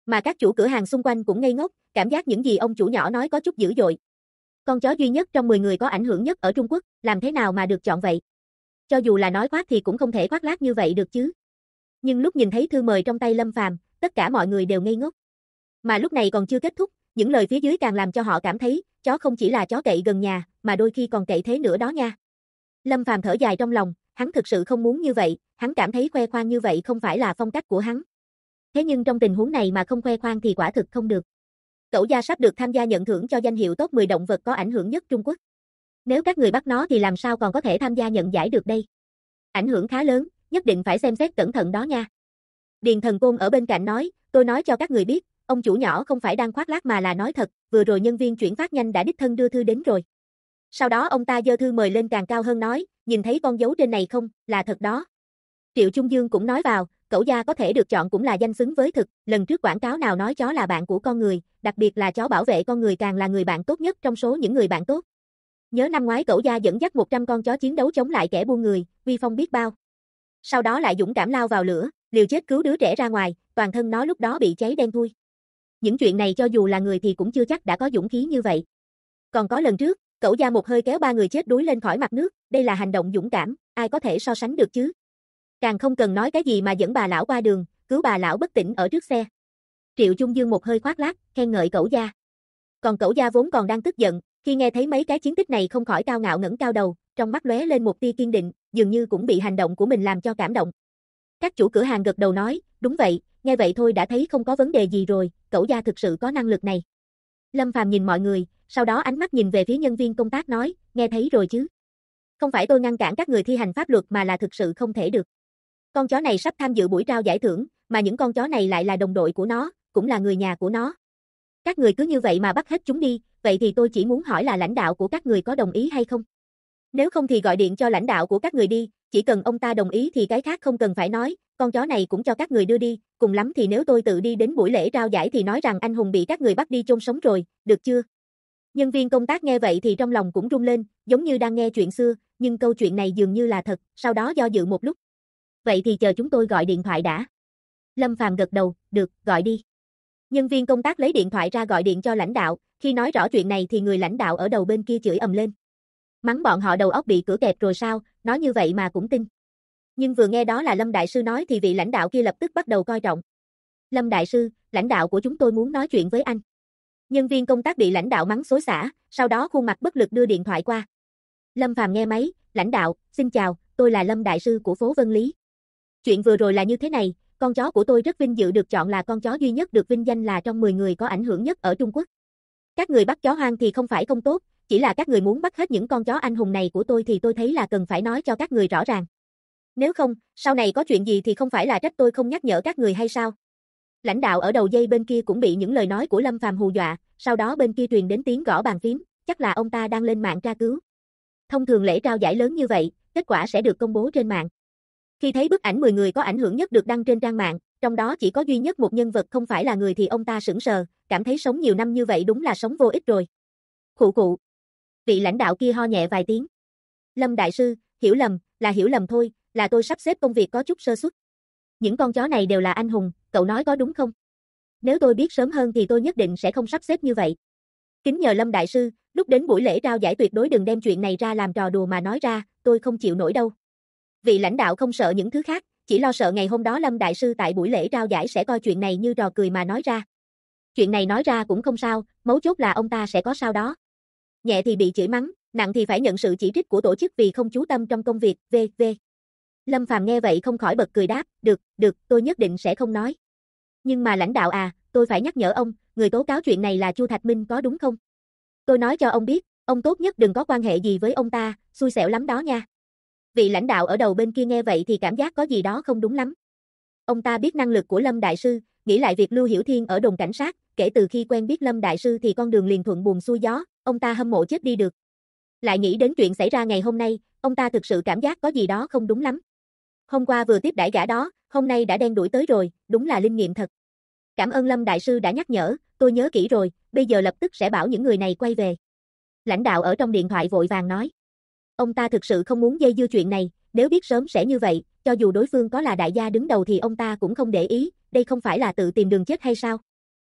Mà các chủ cửa hàng xung quanh cũng ngây ngốc, cảm giác những gì ông chủ nhỏ nói có chút dữ dội. Con chó duy nhất trong 10 người có ảnh hưởng nhất ở Trung Quốc, làm thế nào mà được chọn vậy? Cho dù là nói khoác thì cũng không thể khoác lác như vậy được chứ. Nhưng lúc nhìn thấy thư mời trong tay Lâm Phàm, tất cả mọi người đều ngây ngốc. Mà lúc này còn chưa kết thúc, những lời phía dưới càng làm cho họ cảm thấy, chó không chỉ là chó cậy gần nhà, mà đôi khi còn cậy thế nữa đó nha. Lâm Phàm thở dài trong lòng, hắn thực sự không muốn như vậy, hắn cảm thấy khoe khoang như vậy không phải là phong cách của hắn. Thế nhưng trong tình huống này mà không khoe khoang thì quả thực không được. Cẩu gia sắp được tham gia nhận thưởng cho danh hiệu top 10 động vật có ảnh hưởng nhất Trung Quốc. Nếu các người bắt nó thì làm sao còn có thể tham gia nhận giải được đây? Ảnh hưởng khá lớn, nhất định phải xem xét cẩn thận đó nha. Điền Thần Côn ở bên cạnh nói, tôi nói cho các người biết, ông chủ nhỏ không phải đang khoác lác mà là nói thật, vừa rồi nhân viên chuyển phát nhanh đã đích thân đưa thư đến rồi. Sau đó ông ta giơ thư mời lên càng cao hơn nói, nhìn thấy con dấu trên này không, là thật đó. Triệu Trung Dương cũng nói vào, cẩu gia có thể được chọn cũng là danh xứng với thực, lần trước quảng cáo nào nói chó là bạn của con người, đặc biệt là chó bảo vệ con người càng là người bạn tốt nhất trong số những người bạn tốt. Nhớ năm ngoái cẩu gia dẫn dắt 100 con chó chiến đấu chống lại kẻ buôn người, uy phong biết bao. Sau đó lại dũng cảm lao vào lửa, liều chết cứu đứa trẻ ra ngoài, toàn thân nó lúc đó bị cháy đen thui. Những chuyện này cho dù là người thì cũng chưa chắc đã có dũng khí như vậy. Còn có lần trước, cẩu gia một hơi kéo 3 người chết đuối lên khỏi mặt nước, đây là hành động dũng cảm, ai có thể so sánh được chứ? Càng không cần nói cái gì mà dẫn bà lão qua đường, cứu bà lão bất tỉnh ở trước xe. Triệu Trung Dương một hơi khoác lác, khen ngợi cẩu gia. Còn cẩu gia vốn còn đang tức giận, khi nghe thấy mấy cái chiến tích này không khỏi cao ngạo ngẩng cao đầu, trong mắt lóe lên một tia kiên định, dường như cũng bị hành động của mình làm cho cảm động. Các chủ cửa hàng gật đầu nói, đúng vậy, nghe vậy thôi đã thấy không có vấn đề gì rồi, cẩu gia thực sự có năng lực này. Lâm Phàm nhìn mọi người, sau đó ánh mắt nhìn về phía nhân viên công tác nói, nghe thấy rồi chứ. Không phải tôi ngăn cản các người thi hành pháp luật mà là thực sự không thể được. Con chó này sắp tham dự buổi trao giải thưởng, mà những con chó này lại là đồng đội của nó, cũng là người nhà của nó. Các người cứ như vậy mà bắt hết chúng đi, vậy thì tôi chỉ muốn hỏi là lãnh đạo của các người có đồng ý hay không? Nếu không thì gọi điện cho lãnh đạo của các người đi, chỉ cần ông ta đồng ý thì cái khác không cần phải nói, con chó này cũng cho các người đưa đi, cùng lắm thì nếu tôi tự đi đến buổi lễ trao giải thì nói rằng anh hùng bị các người bắt đi chôn sống rồi, được chưa? Nhân viên công tác nghe vậy thì trong lòng cũng rung lên, giống như đang nghe chuyện xưa, nhưng câu chuyện này dường như là thật, sau đó do dự một lúc. Vậy thì chờ chúng tôi gọi điện thoại đã. Lâm Phàm gật đầu, được, gọi đi. Nhân viên công tác lấy điện thoại ra gọi điện cho lãnh đạo, khi nói rõ chuyện này thì người lãnh đạo ở đầu bên kia chửi ầm lên. Mắng bọn họ đầu óc bị cửa kẹp rồi sao, nói như vậy mà cũng tin. Nhưng vừa nghe đó là Lâm Đại Sư nói thì vị lãnh đạo kia lập tức bắt đầu coi trọng. Lâm Đại Sư, lãnh đạo của chúng tôi muốn nói chuyện với anh. Nhân viên công tác bị lãnh đạo mắng xối xả, sau đó khuôn mặt bất lực đưa điện thoại qua. Lâm Phàm nghe máy, lãnh đạo, xin chào, tôi là Lâm Đại Sư của phố Vân Lý. Chuyện vừa rồi là như thế này, con chó của tôi rất vinh dự được chọn là con chó duy nhất được vinh danh là trong 10 người có ảnh hưởng nhất ở Trung Quốc. Các người bắt chó hoang thì không phải không tốt, chỉ là các người muốn bắt hết những con chó anh hùng này của tôi thì tôi thấy là cần phải nói cho các người rõ ràng. Nếu không, sau này có chuyện gì thì không phải là trách tôi không nhắc nhở các người hay sao? Lãnh đạo ở đầu dây bên kia cũng bị những lời nói của Lâm Phàm hù dọa, sau đó bên kia truyền đến tiếng gõ bàn phím, chắc là ông ta đang lên mạng tra cứu. Thông thường lễ trao giải lớn như vậy, kết quả sẽ được công bố trên mạng. Khi thấy bức ảnh 10 người có ảnh hưởng nhất được đăng trên trang mạng, trong đó chỉ có duy nhất một nhân vật không phải là người thì ông ta sững sờ, cảm thấy sống nhiều năm như vậy đúng là sống vô ích rồi. Khụ khụ. Vị lãnh đạo kia ho nhẹ vài tiếng. Lâm Đại Sư, hiểu lầm, là hiểu lầm thôi, là tôi sắp xếp công việc có chút sơ suất. Những con chó này đều là anh hùng, cậu nói có đúng không? Nếu tôi biết sớm hơn thì tôi nhất định sẽ không sắp xếp như vậy. Kính nhờ Lâm Đại Sư, lúc đến buổi lễ trao giải tuyệt đối đừng đem chuyện này ra làm trò đùa mà nói ra, tôi không chịu nổi đâu. Vị lãnh đạo không sợ những thứ khác, chỉ lo sợ ngày hôm đó Lâm Đại Sư tại buổi lễ trao giải sẽ coi chuyện này như trò cười mà nói ra. Chuyện này nói ra cũng không sao, mấu chốt là ông ta sẽ có sao đó. Nhẹ thì bị chửi mắng, nặng thì phải nhận sự chỉ trích của tổ chức vì không chú tâm trong công việc, v.v. Lâm Phàm nghe vậy không khỏi bật cười đáp, được, tôi nhất định sẽ không nói. Nhưng mà lãnh đạo à, tôi phải nhắc nhở ông, người tố cáo chuyện này là Chu Thạch Minh có đúng không? Tôi nói cho ông biết, ông tốt nhất đừng có quan hệ gì với ông ta, xui xẻo lắm đó nha. Vị lãnh đạo ở đầu bên kia nghe vậy thì cảm giác có gì đó không đúng lắm. Ông ta biết năng lực của Lâm Đại Sư, nghĩ lại việc Lưu Hiểu Thiên ở đồn cảnh sát, kể từ khi quen biết Lâm Đại Sư thì con đường liền thuận buồm xuôi gió, ông ta hâm mộ chết đi được. Lại nghĩ đến chuyện xảy ra ngày hôm nay, ông ta thực sự cảm giác có gì đó không đúng lắm. Hôm qua vừa tiếp đãi gã đó, hôm nay đã đen đuổi tới rồi, đúng là linh nghiệm thật. Cảm ơn Lâm Đại Sư đã nhắc nhở, tôi nhớ kỹ rồi, bây giờ lập tức sẽ bảo những người này quay về. Lãnh đạo ở trong điện thoại vội vàng nói. Ông ta thực sự không muốn dây dưa chuyện này, nếu biết sớm sẽ như vậy, cho dù đối phương có là đại gia đứng đầu thì ông ta cũng không để ý, đây không phải là tự tìm đường chết hay sao?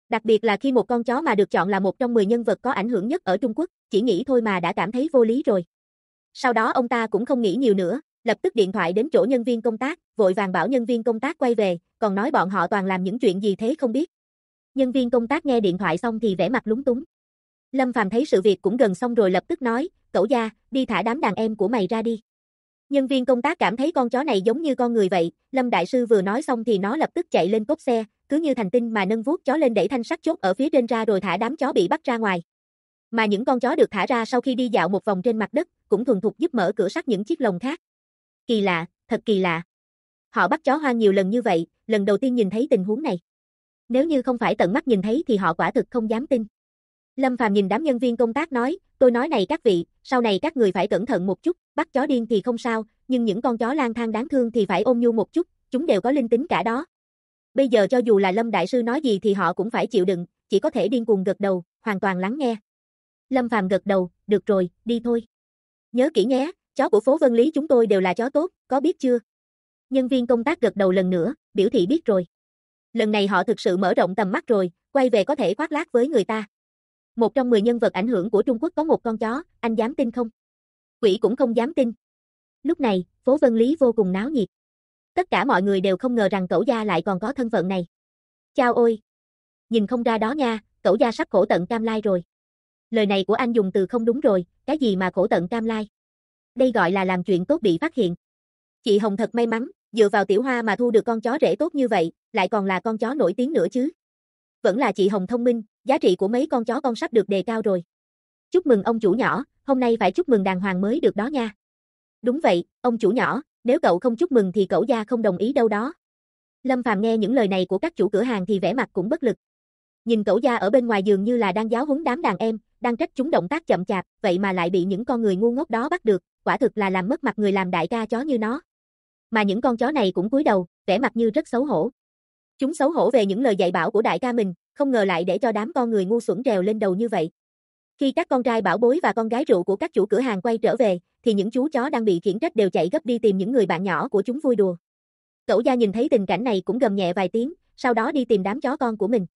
Đặc biệt là khi một con chó mà được chọn là một trong 10 nhân vật có ảnh hưởng nhất ở Trung Quốc, chỉ nghĩ thôi mà đã cảm thấy vô lý rồi. Sau đó ông ta cũng không nghĩ nhiều nữa, lập tức điện thoại đến chỗ nhân viên công tác, vội vàng bảo nhân viên công tác quay về, còn nói bọn họ toàn làm những chuyện gì thế không biết. Nhân viên công tác nghe điện thoại xong thì vẻ mặt lúng túng. Lâm Phàm thấy sự việc cũng gần xong rồi lập tức nói, cẩu gia, đi thả đám đàn em của mày ra đi. Nhân viên công tác cảm thấy con chó này giống như con người vậy, Lâm Đại Sư vừa nói xong thì nó lập tức chạy lên cốp xe, cứ như thành tinh mà nâng vuốt chó lên đẩy thanh sắt chốt ở phía trên ra rồi thả đám chó bị bắt ra ngoài. Mà những con chó được thả ra sau khi đi dạo một vòng trên mặt đất, cũng thuần thục giúp mở cửa sắt những chiếc lồng khác. Kỳ lạ, thật kỳ lạ. Họ bắt chó hoang nhiều lần như vậy, lần đầu tiên nhìn thấy tình huống này. Nếu như không phải tận mắt nhìn thấy thì họ quả thực không dám tin. Lâm Phàm nhìn đám nhân viên công tác nói, tôi nói này các vị, sau này các người phải cẩn thận một chút, bắt chó điên thì không sao, nhưng những con chó lang thang đáng thương thì phải ôn nhu một chút, chúng đều có linh tính cả đó. Bây giờ cho dù là Lâm Đại Sư nói gì thì họ cũng phải chịu đựng, chỉ có thể điên cuồng gật đầu, hoàn toàn lắng nghe. Lâm Phàm gật đầu, được rồi, đi thôi. Nhớ kỹ nhé, chó của phố Vân Lý chúng tôi đều là chó tốt, có biết chưa? Nhân viên công tác gật đầu lần nữa, biểu thị biết rồi. Lần này họ thực sự mở rộng tầm mắt rồi, quay về có thể khoác lác với người ta. Một trong 10 nhân vật ảnh hưởng của Trung Quốc có một con chó, anh dám tin không? Quỷ cũng không dám tin. Lúc này, phố Vân Lý vô cùng náo nhiệt. Tất cả mọi người đều không ngờ rằng cẩu gia lại còn có thân phận này. Chao ôi! Nhìn không ra đó nha, cẩu gia sắp khổ tận cam lai rồi. Lời này của anh dùng từ không đúng rồi, cái gì mà khổ tận cam lai? Đây gọi là làm chuyện tốt bị phát hiện. Chị Hồng thật may mắn, dựa vào Tiểu Hoa mà thu được con chó rể tốt như vậy, lại còn là con chó nổi tiếng nữa chứ. Vẫn là chị Hồng thông minh, giá trị của mấy con chó con sắp được đề cao rồi. Chúc mừng ông chủ nhỏ, hôm nay phải chúc mừng đàng hoàng mới được đó nha. Đúng vậy, ông chủ nhỏ, nếu cậu không chúc mừng thì cẩu gia không đồng ý đâu đó. Lâm Phàm nghe những lời này của các chủ cửa hàng thì vẻ mặt cũng bất lực. Nhìn cẩu gia ở bên ngoài dường như là đang giáo huấn đám đàn em, đang trách chúng động tác chậm chạp, vậy mà lại bị những con người ngu ngốc đó bắt được, quả thực là làm mất mặt người làm đại ca chó như nó. Mà những con chó này cũng cúi đầu, vẻ mặt như rất xấu hổ. Chúng xấu hổ về những lời dạy bảo của đại ca mình, không ngờ lại để cho đám con người ngu xuẩn trèo lên đầu như vậy. Khi các con trai bảo bối và con gái rượu của các chủ cửa hàng quay trở về, thì những chú chó đang bị khiển trách đều chạy gấp đi tìm những người bạn nhỏ của chúng vui đùa. Cẩu gia nhìn thấy tình cảnh này cũng gầm nhẹ vài tiếng, sau đó đi tìm đám chó con của mình.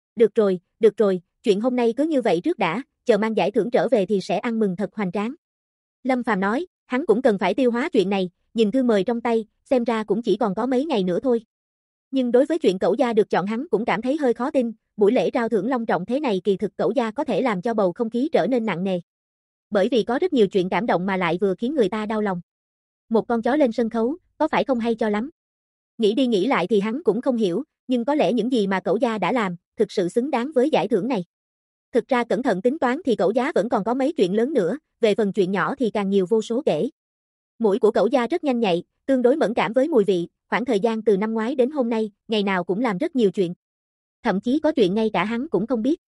Được rồi, chuyện hôm nay cứ như vậy trước đã, chờ mang giải thưởng trở về thì sẽ ăn mừng thật hoành tráng. Lâm Phàm nói, hắn cũng cần phải tiêu hóa chuyện này, nhìn thư mời trong tay, xem ra cũng chỉ còn có mấy ngày nữa thôi. Nhưng đối với chuyện cẩu gia được chọn hắn cũng cảm thấy hơi khó tin, buổi lễ trao thưởng long trọng thế này kỳ thực cẩu gia có thể làm cho bầu không khí trở nên nặng nề. Bởi vì có rất nhiều chuyện cảm động mà lại vừa khiến người ta đau lòng. Một con chó lên sân khấu, có phải không hay cho lắm? Nghĩ đi nghĩ lại thì hắn cũng không hiểu, nhưng có lẽ những gì mà cẩu gia đã làm, thực sự xứng đáng với giải thưởng này. Thực ra cẩn thận tính toán thì cẩu gia vẫn còn có mấy chuyện lớn nữa, về phần chuyện nhỏ thì càng nhiều vô số kể. Mũi của cẩu gia rất nhanh nhạy, tương đối mẫn cảm với mùi vị, khoảng thời gian từ năm ngoái đến hôm nay, ngày nào cũng làm rất nhiều chuyện. Thậm chí có chuyện ngay cả hắn cũng không biết.